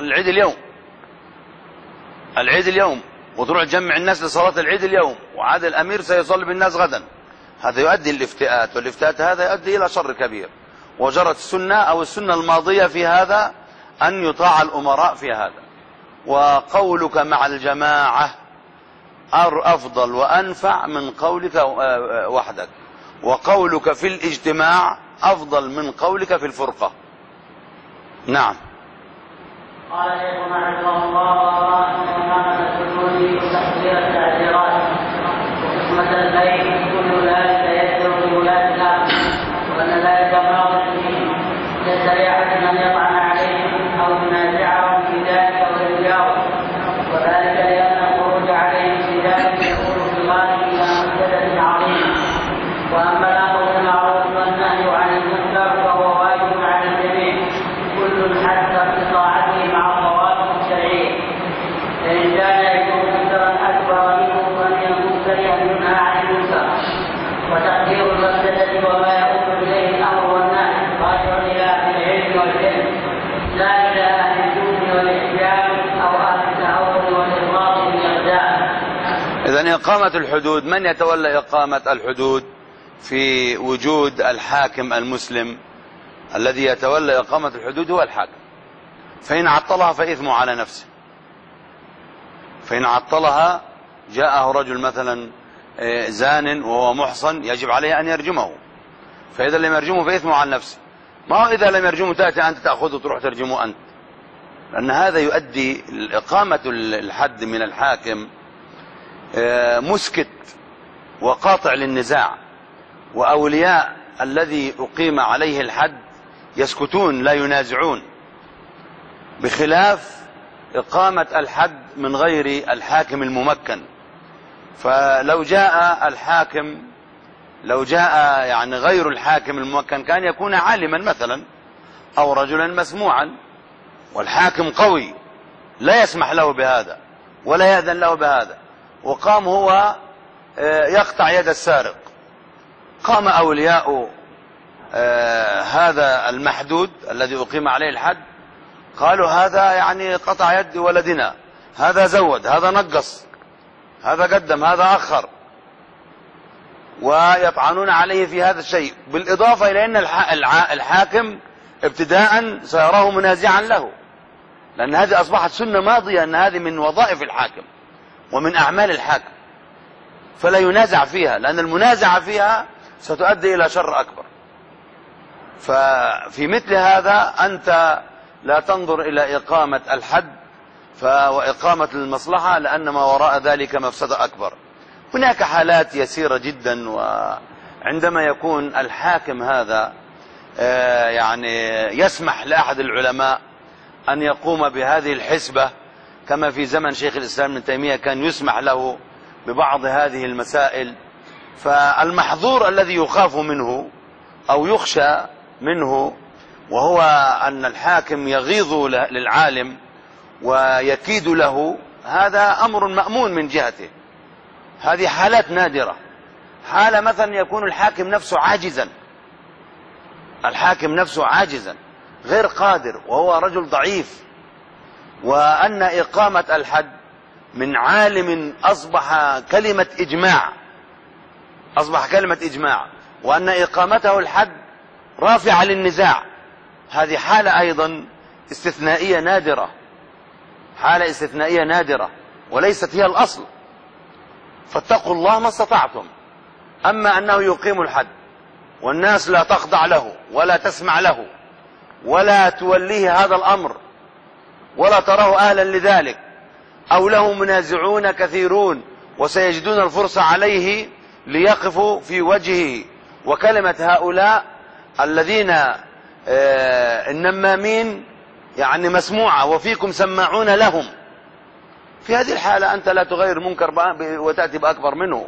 العيد اليوم وتروح تجمع الناس لصلاة العيد اليوم، وعاد الأمير سيصلي بالناس غدا. هذا يؤدي الافتئات، والافتئات هذا يؤدي إلى شر كبير. وجرت السنة أو السنة الماضية في هذا أن يطاع الأمراء في هذا. وقولك مع الجماعة أفضل وأنفع من قولك وحدك، وقولك في الاجتماع أفضل من قولك في الفرقة. نعم. قال شيخنا حفظه الله: إمامة السجود وتحذير التعذيرات وحكمة البيت، كل ذلك يذكر في ولاة الأمر، وأن ذلك ماض فيه للشريعة من يطعن عليهم أو ينازعهم في ذلك ويجاوب، وذلك لأن الخروج عليهم في ذلك يكون في الغالب إلى مفسدة عظيمة. وأما الأمر بالمعروف والنهي عن المنكر فهو واجب على الجميع، كل حتى استطاعته مع الضوابط الشرعية. فإن كان يكون منكرا أكبر منه فمن المنكر أن ينهى عن المنكر، وتقدير المفسدة وما يؤول إليه الأمر والنهي راجع إلى أهل العلم والعلم، لا إلى أهل الجود والإحجام أو أهل التهور والإفراط بالإقدام. إذن إقامة الحدود، من يتولى إقامة الحدود في وجود الحاكم المسلم؟ الذي يتولى إقامة الحدود هو الحاكم. فإن عطلها فإثمه على نفسه. فإن عطلها، جاءه رجل مثلا زان وهو محصن يجب عليه أن يرجمه، فإذا لم يرجمه فإثمه عن نفسه. ما هو إذا لم يرجمه تأتي أنت تأخذه وتروح ترجمه أنت، لأن هذا يؤدي إقامة الحد من الحاكم مسكت وقاطع للنزاع، وأولياء الذي أقيم عليه الحد يسكتون لا ينازعون، بخلاف إقامة الحد من غير الحاكم الممكن. فلو جاء الحاكم، لو جاء يعني غير الحاكم الممكن كان يكون عالما مثلا أو رجلا مسموعا، والحاكم قوي لا يسمح له بهذا ولا يأذن له بهذا، وقام هو يقطع يد السارق. قام أولياء هذا المحدود الذي أقيم عليه الحد قالوا هذا يعني قطع يد ولدنا، هذا زود، هذا نقص، هذا قدم، هذا أخر، ويطعنون عليه في هذا الشيء، بالإضافة إلى أن الحاكم ابتداء سيراه منازعا له، لأن هذه أصبحت سنة ماضية، أن هذه من وظائف الحاكم ومن أعمال الحاكم، فلا ينازع فيها، لأن المنازعة فيها ستؤدي إلى شر أكبر. ففي مثل هذا أنت لا تنظر إلى إقامة الحد وإقامة المصلحة، لأن ما وراء ذلك مفسدة أكبر. هناك حالات يسيرة جدا، وعندما يكون الحاكم هذا يعني يسمح لأحد العلماء أن يقوم بهذه الحسبة، كما في زمن شيخ الإسلام ابن تيمية كان يسمح له ببعض هذه المسائل، فالمحظور الذي يخاف منه أو يخشى منه وهو أن الحاكم يغيظ للعالم ويكيد له، هذا أمر مأمون من جهته. هذه حالات نادرة. حالة مثلا يكون الحاكم نفسه عاجزا، الحاكم نفسه عاجزا غير قادر وهو رجل ضعيف، وأن إقامة الحد من عالم أصبح كلمة إجماع، أصبح كلمة إجماع، وأن إقامته الحد رافعة للنزاع، هذه حالة أيضا استثنائية نادرة، حالة استثنائية نادرة وليست هي الأصل. فاتقوا الله ما استطعتم. أما أنه يقيم الحد والناس لا تخضع له ولا تسمع له ولا توليه هذا الأمر ولا تراه أهلا لذلك، أو له منازعون كثيرون وسيجدون الفرصة عليه ليقفوا في وجهه، وكلمة هؤلاء الذين النمامين يعني مسموعة وفيكم سماعون لهم، في هذه الحالة أنت لا تغير منكر وتأتي بأكبر منه.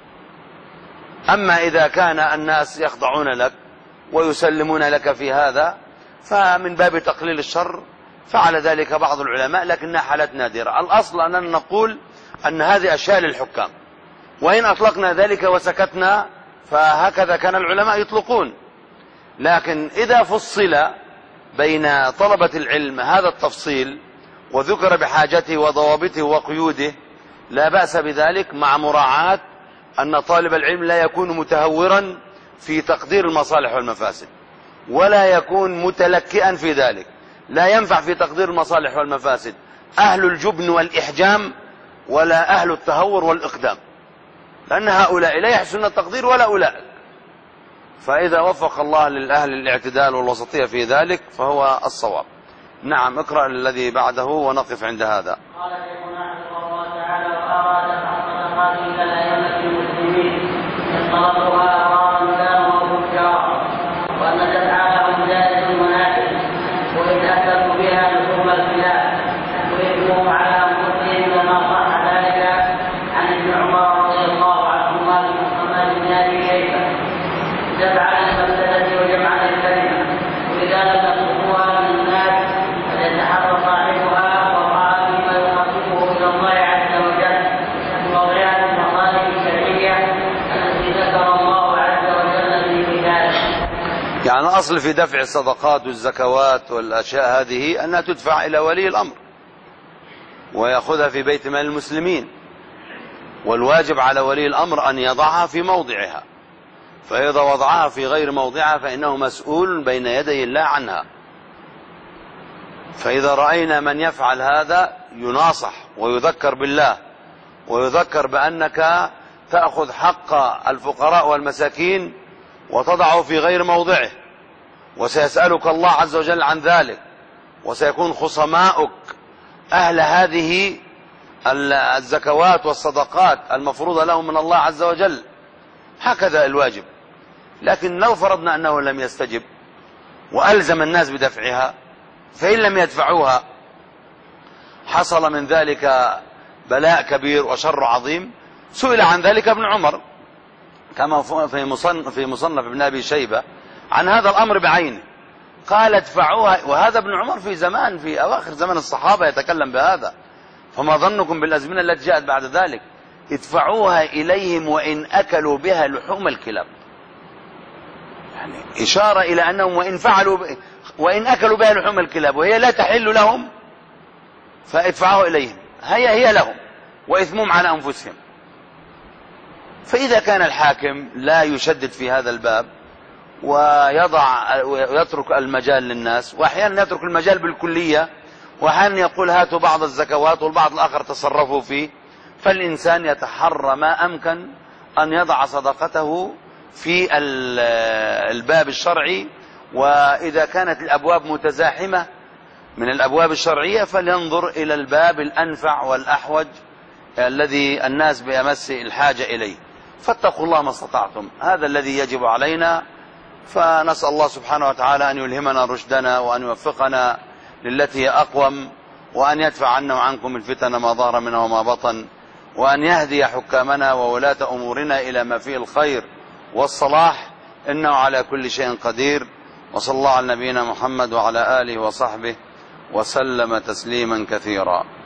أما إذا كان الناس يخضعون لك ويسلمون لك في هذا فمن باب تقليل الشر فعل ذلك بعض العلماء، لكنها حالات نادرة. الأصل أننا نقول أن هذه أشياء للحكام، وإن أطلقنا ذلك وسكتنا فهكذا كان العلماء يطلقون. لكن إذا فصل بين طلبة العلم هذا التفصيل وذكر بحاجته وضوابطه وقيوده لا بأس بذلك، مع مراعاة أن طالب العلم لا يكون متهورا في تقدير المصالح والمفاسد، ولا يكون متلكئا في ذلك. لا ينفع في تقدير المصالح والمفاسد أهل الجبن والإحجام ولا أهل التهور والإقدام، لأن هؤلاء لا يحسن التقدير ولا أولئك. فإذا وفق الله للأهل الاعتدال والوسطية في ذلك فهو الصواب. نعم، اقرأ الذي بعده ونقف عند هذا. قال شيخنا رحمه الله تعالى: وأراد محمد هذه الأئمة المسلمين يطلبها أرارا كانوا وفجارا، وأن تفعلهم جائز مناسب، وإن أثبتوا بها لزوم الخلاف وإثمهم على أنفسهم، كما صح ذلك عن ابن عمر رضي الله عنهما بمحمد بن أبي شيبة دفعا للمفسدة وجمعا للكلمة، وإذا لم يصرفوها من الناس فليتحرى صاحبها وقع فيما يقربه إلى الله عز وجل من وضعها المصالح الشرعية التي ذكر الله عز وجل في ذلك. يعني الأصل في دفع الصدقات والزكوات والأشياء هذه أنها تدفع إلى ولي الأمر ويأخذها في بيت مال المسلمين، والواجب على ولي الأمر أن يضعها في موضعها، فإذا وضعها في غير موضعها فإنه مسؤول بين يدي الله عنها. فإذا رأينا من يفعل هذا يناصح ويذكر بالله ويذكر بأنك تأخذ حق الفقراء والمساكين وتضعه في غير موضعه، وسيسألك الله عز وجل عن ذلك، وسيكون خصماؤك أهل هذه الزكوات والصدقات المفروضة لهم من الله عز وجل. هكذا الواجب. لكن لو فرضنا أنه لم يستجب وألزم الناس بدفعها، فإن لم يدفعوها حصل من ذلك بلاء كبير وشر عظيم. سئل عن ذلك ابن عمر كما في مصنف ابن أبي شيبة عن هذا الأمر بعينه، قال ادفعوها. وهذا ابن عمر في أواخر زمن الصحابة يتكلم بهذا، فما ظنكم بالأزمنة التي جاءت بعد ذلك؟ ادفعوها إليهم وإن أكلوا بها لحوم الكلاب. يعني إشارة إلى أنهم وإن أكلوا بها لحوم الكلاب وهي لا تحل لهم، فادفعوها إليهم، هي لهم وإثمهم على أنفسهم. فإذا كان الحاكم لا يشدد في هذا الباب ويترك المجال للناس، وأحيانا يترك المجال بالكلية، وأحيانا يقول هاتوا بعض الزكوات والبعض الآخر تصرفوا فيه، فالإنسان يتحرى ما أمكن أن يضع صدقته في الباب الشرعي. وإذا كانت الأبواب متزاحمة من الأبواب الشرعية فلينظر إلى الباب الأنفع والأحوج الذي الناس بأمس الحاجة إليه. فاتقوا الله ما استطعتم، هذا الذي يجب علينا. فنسأل الله سبحانه وتعالى أن يلهمنا رشدنا وأن يوفقنا للتي هي أقوم، وأن يدفع عنا وعنكم الفتن ما ظهر منها وما بطن، وأن يهدي حكامنا وولاة أمورنا إلى ما فيه الخير والصلاح، إنه على كل شيء قدير. وصلى الله على نبينا محمد وعلى آله وصحبه وسلم تسليما كثيرا.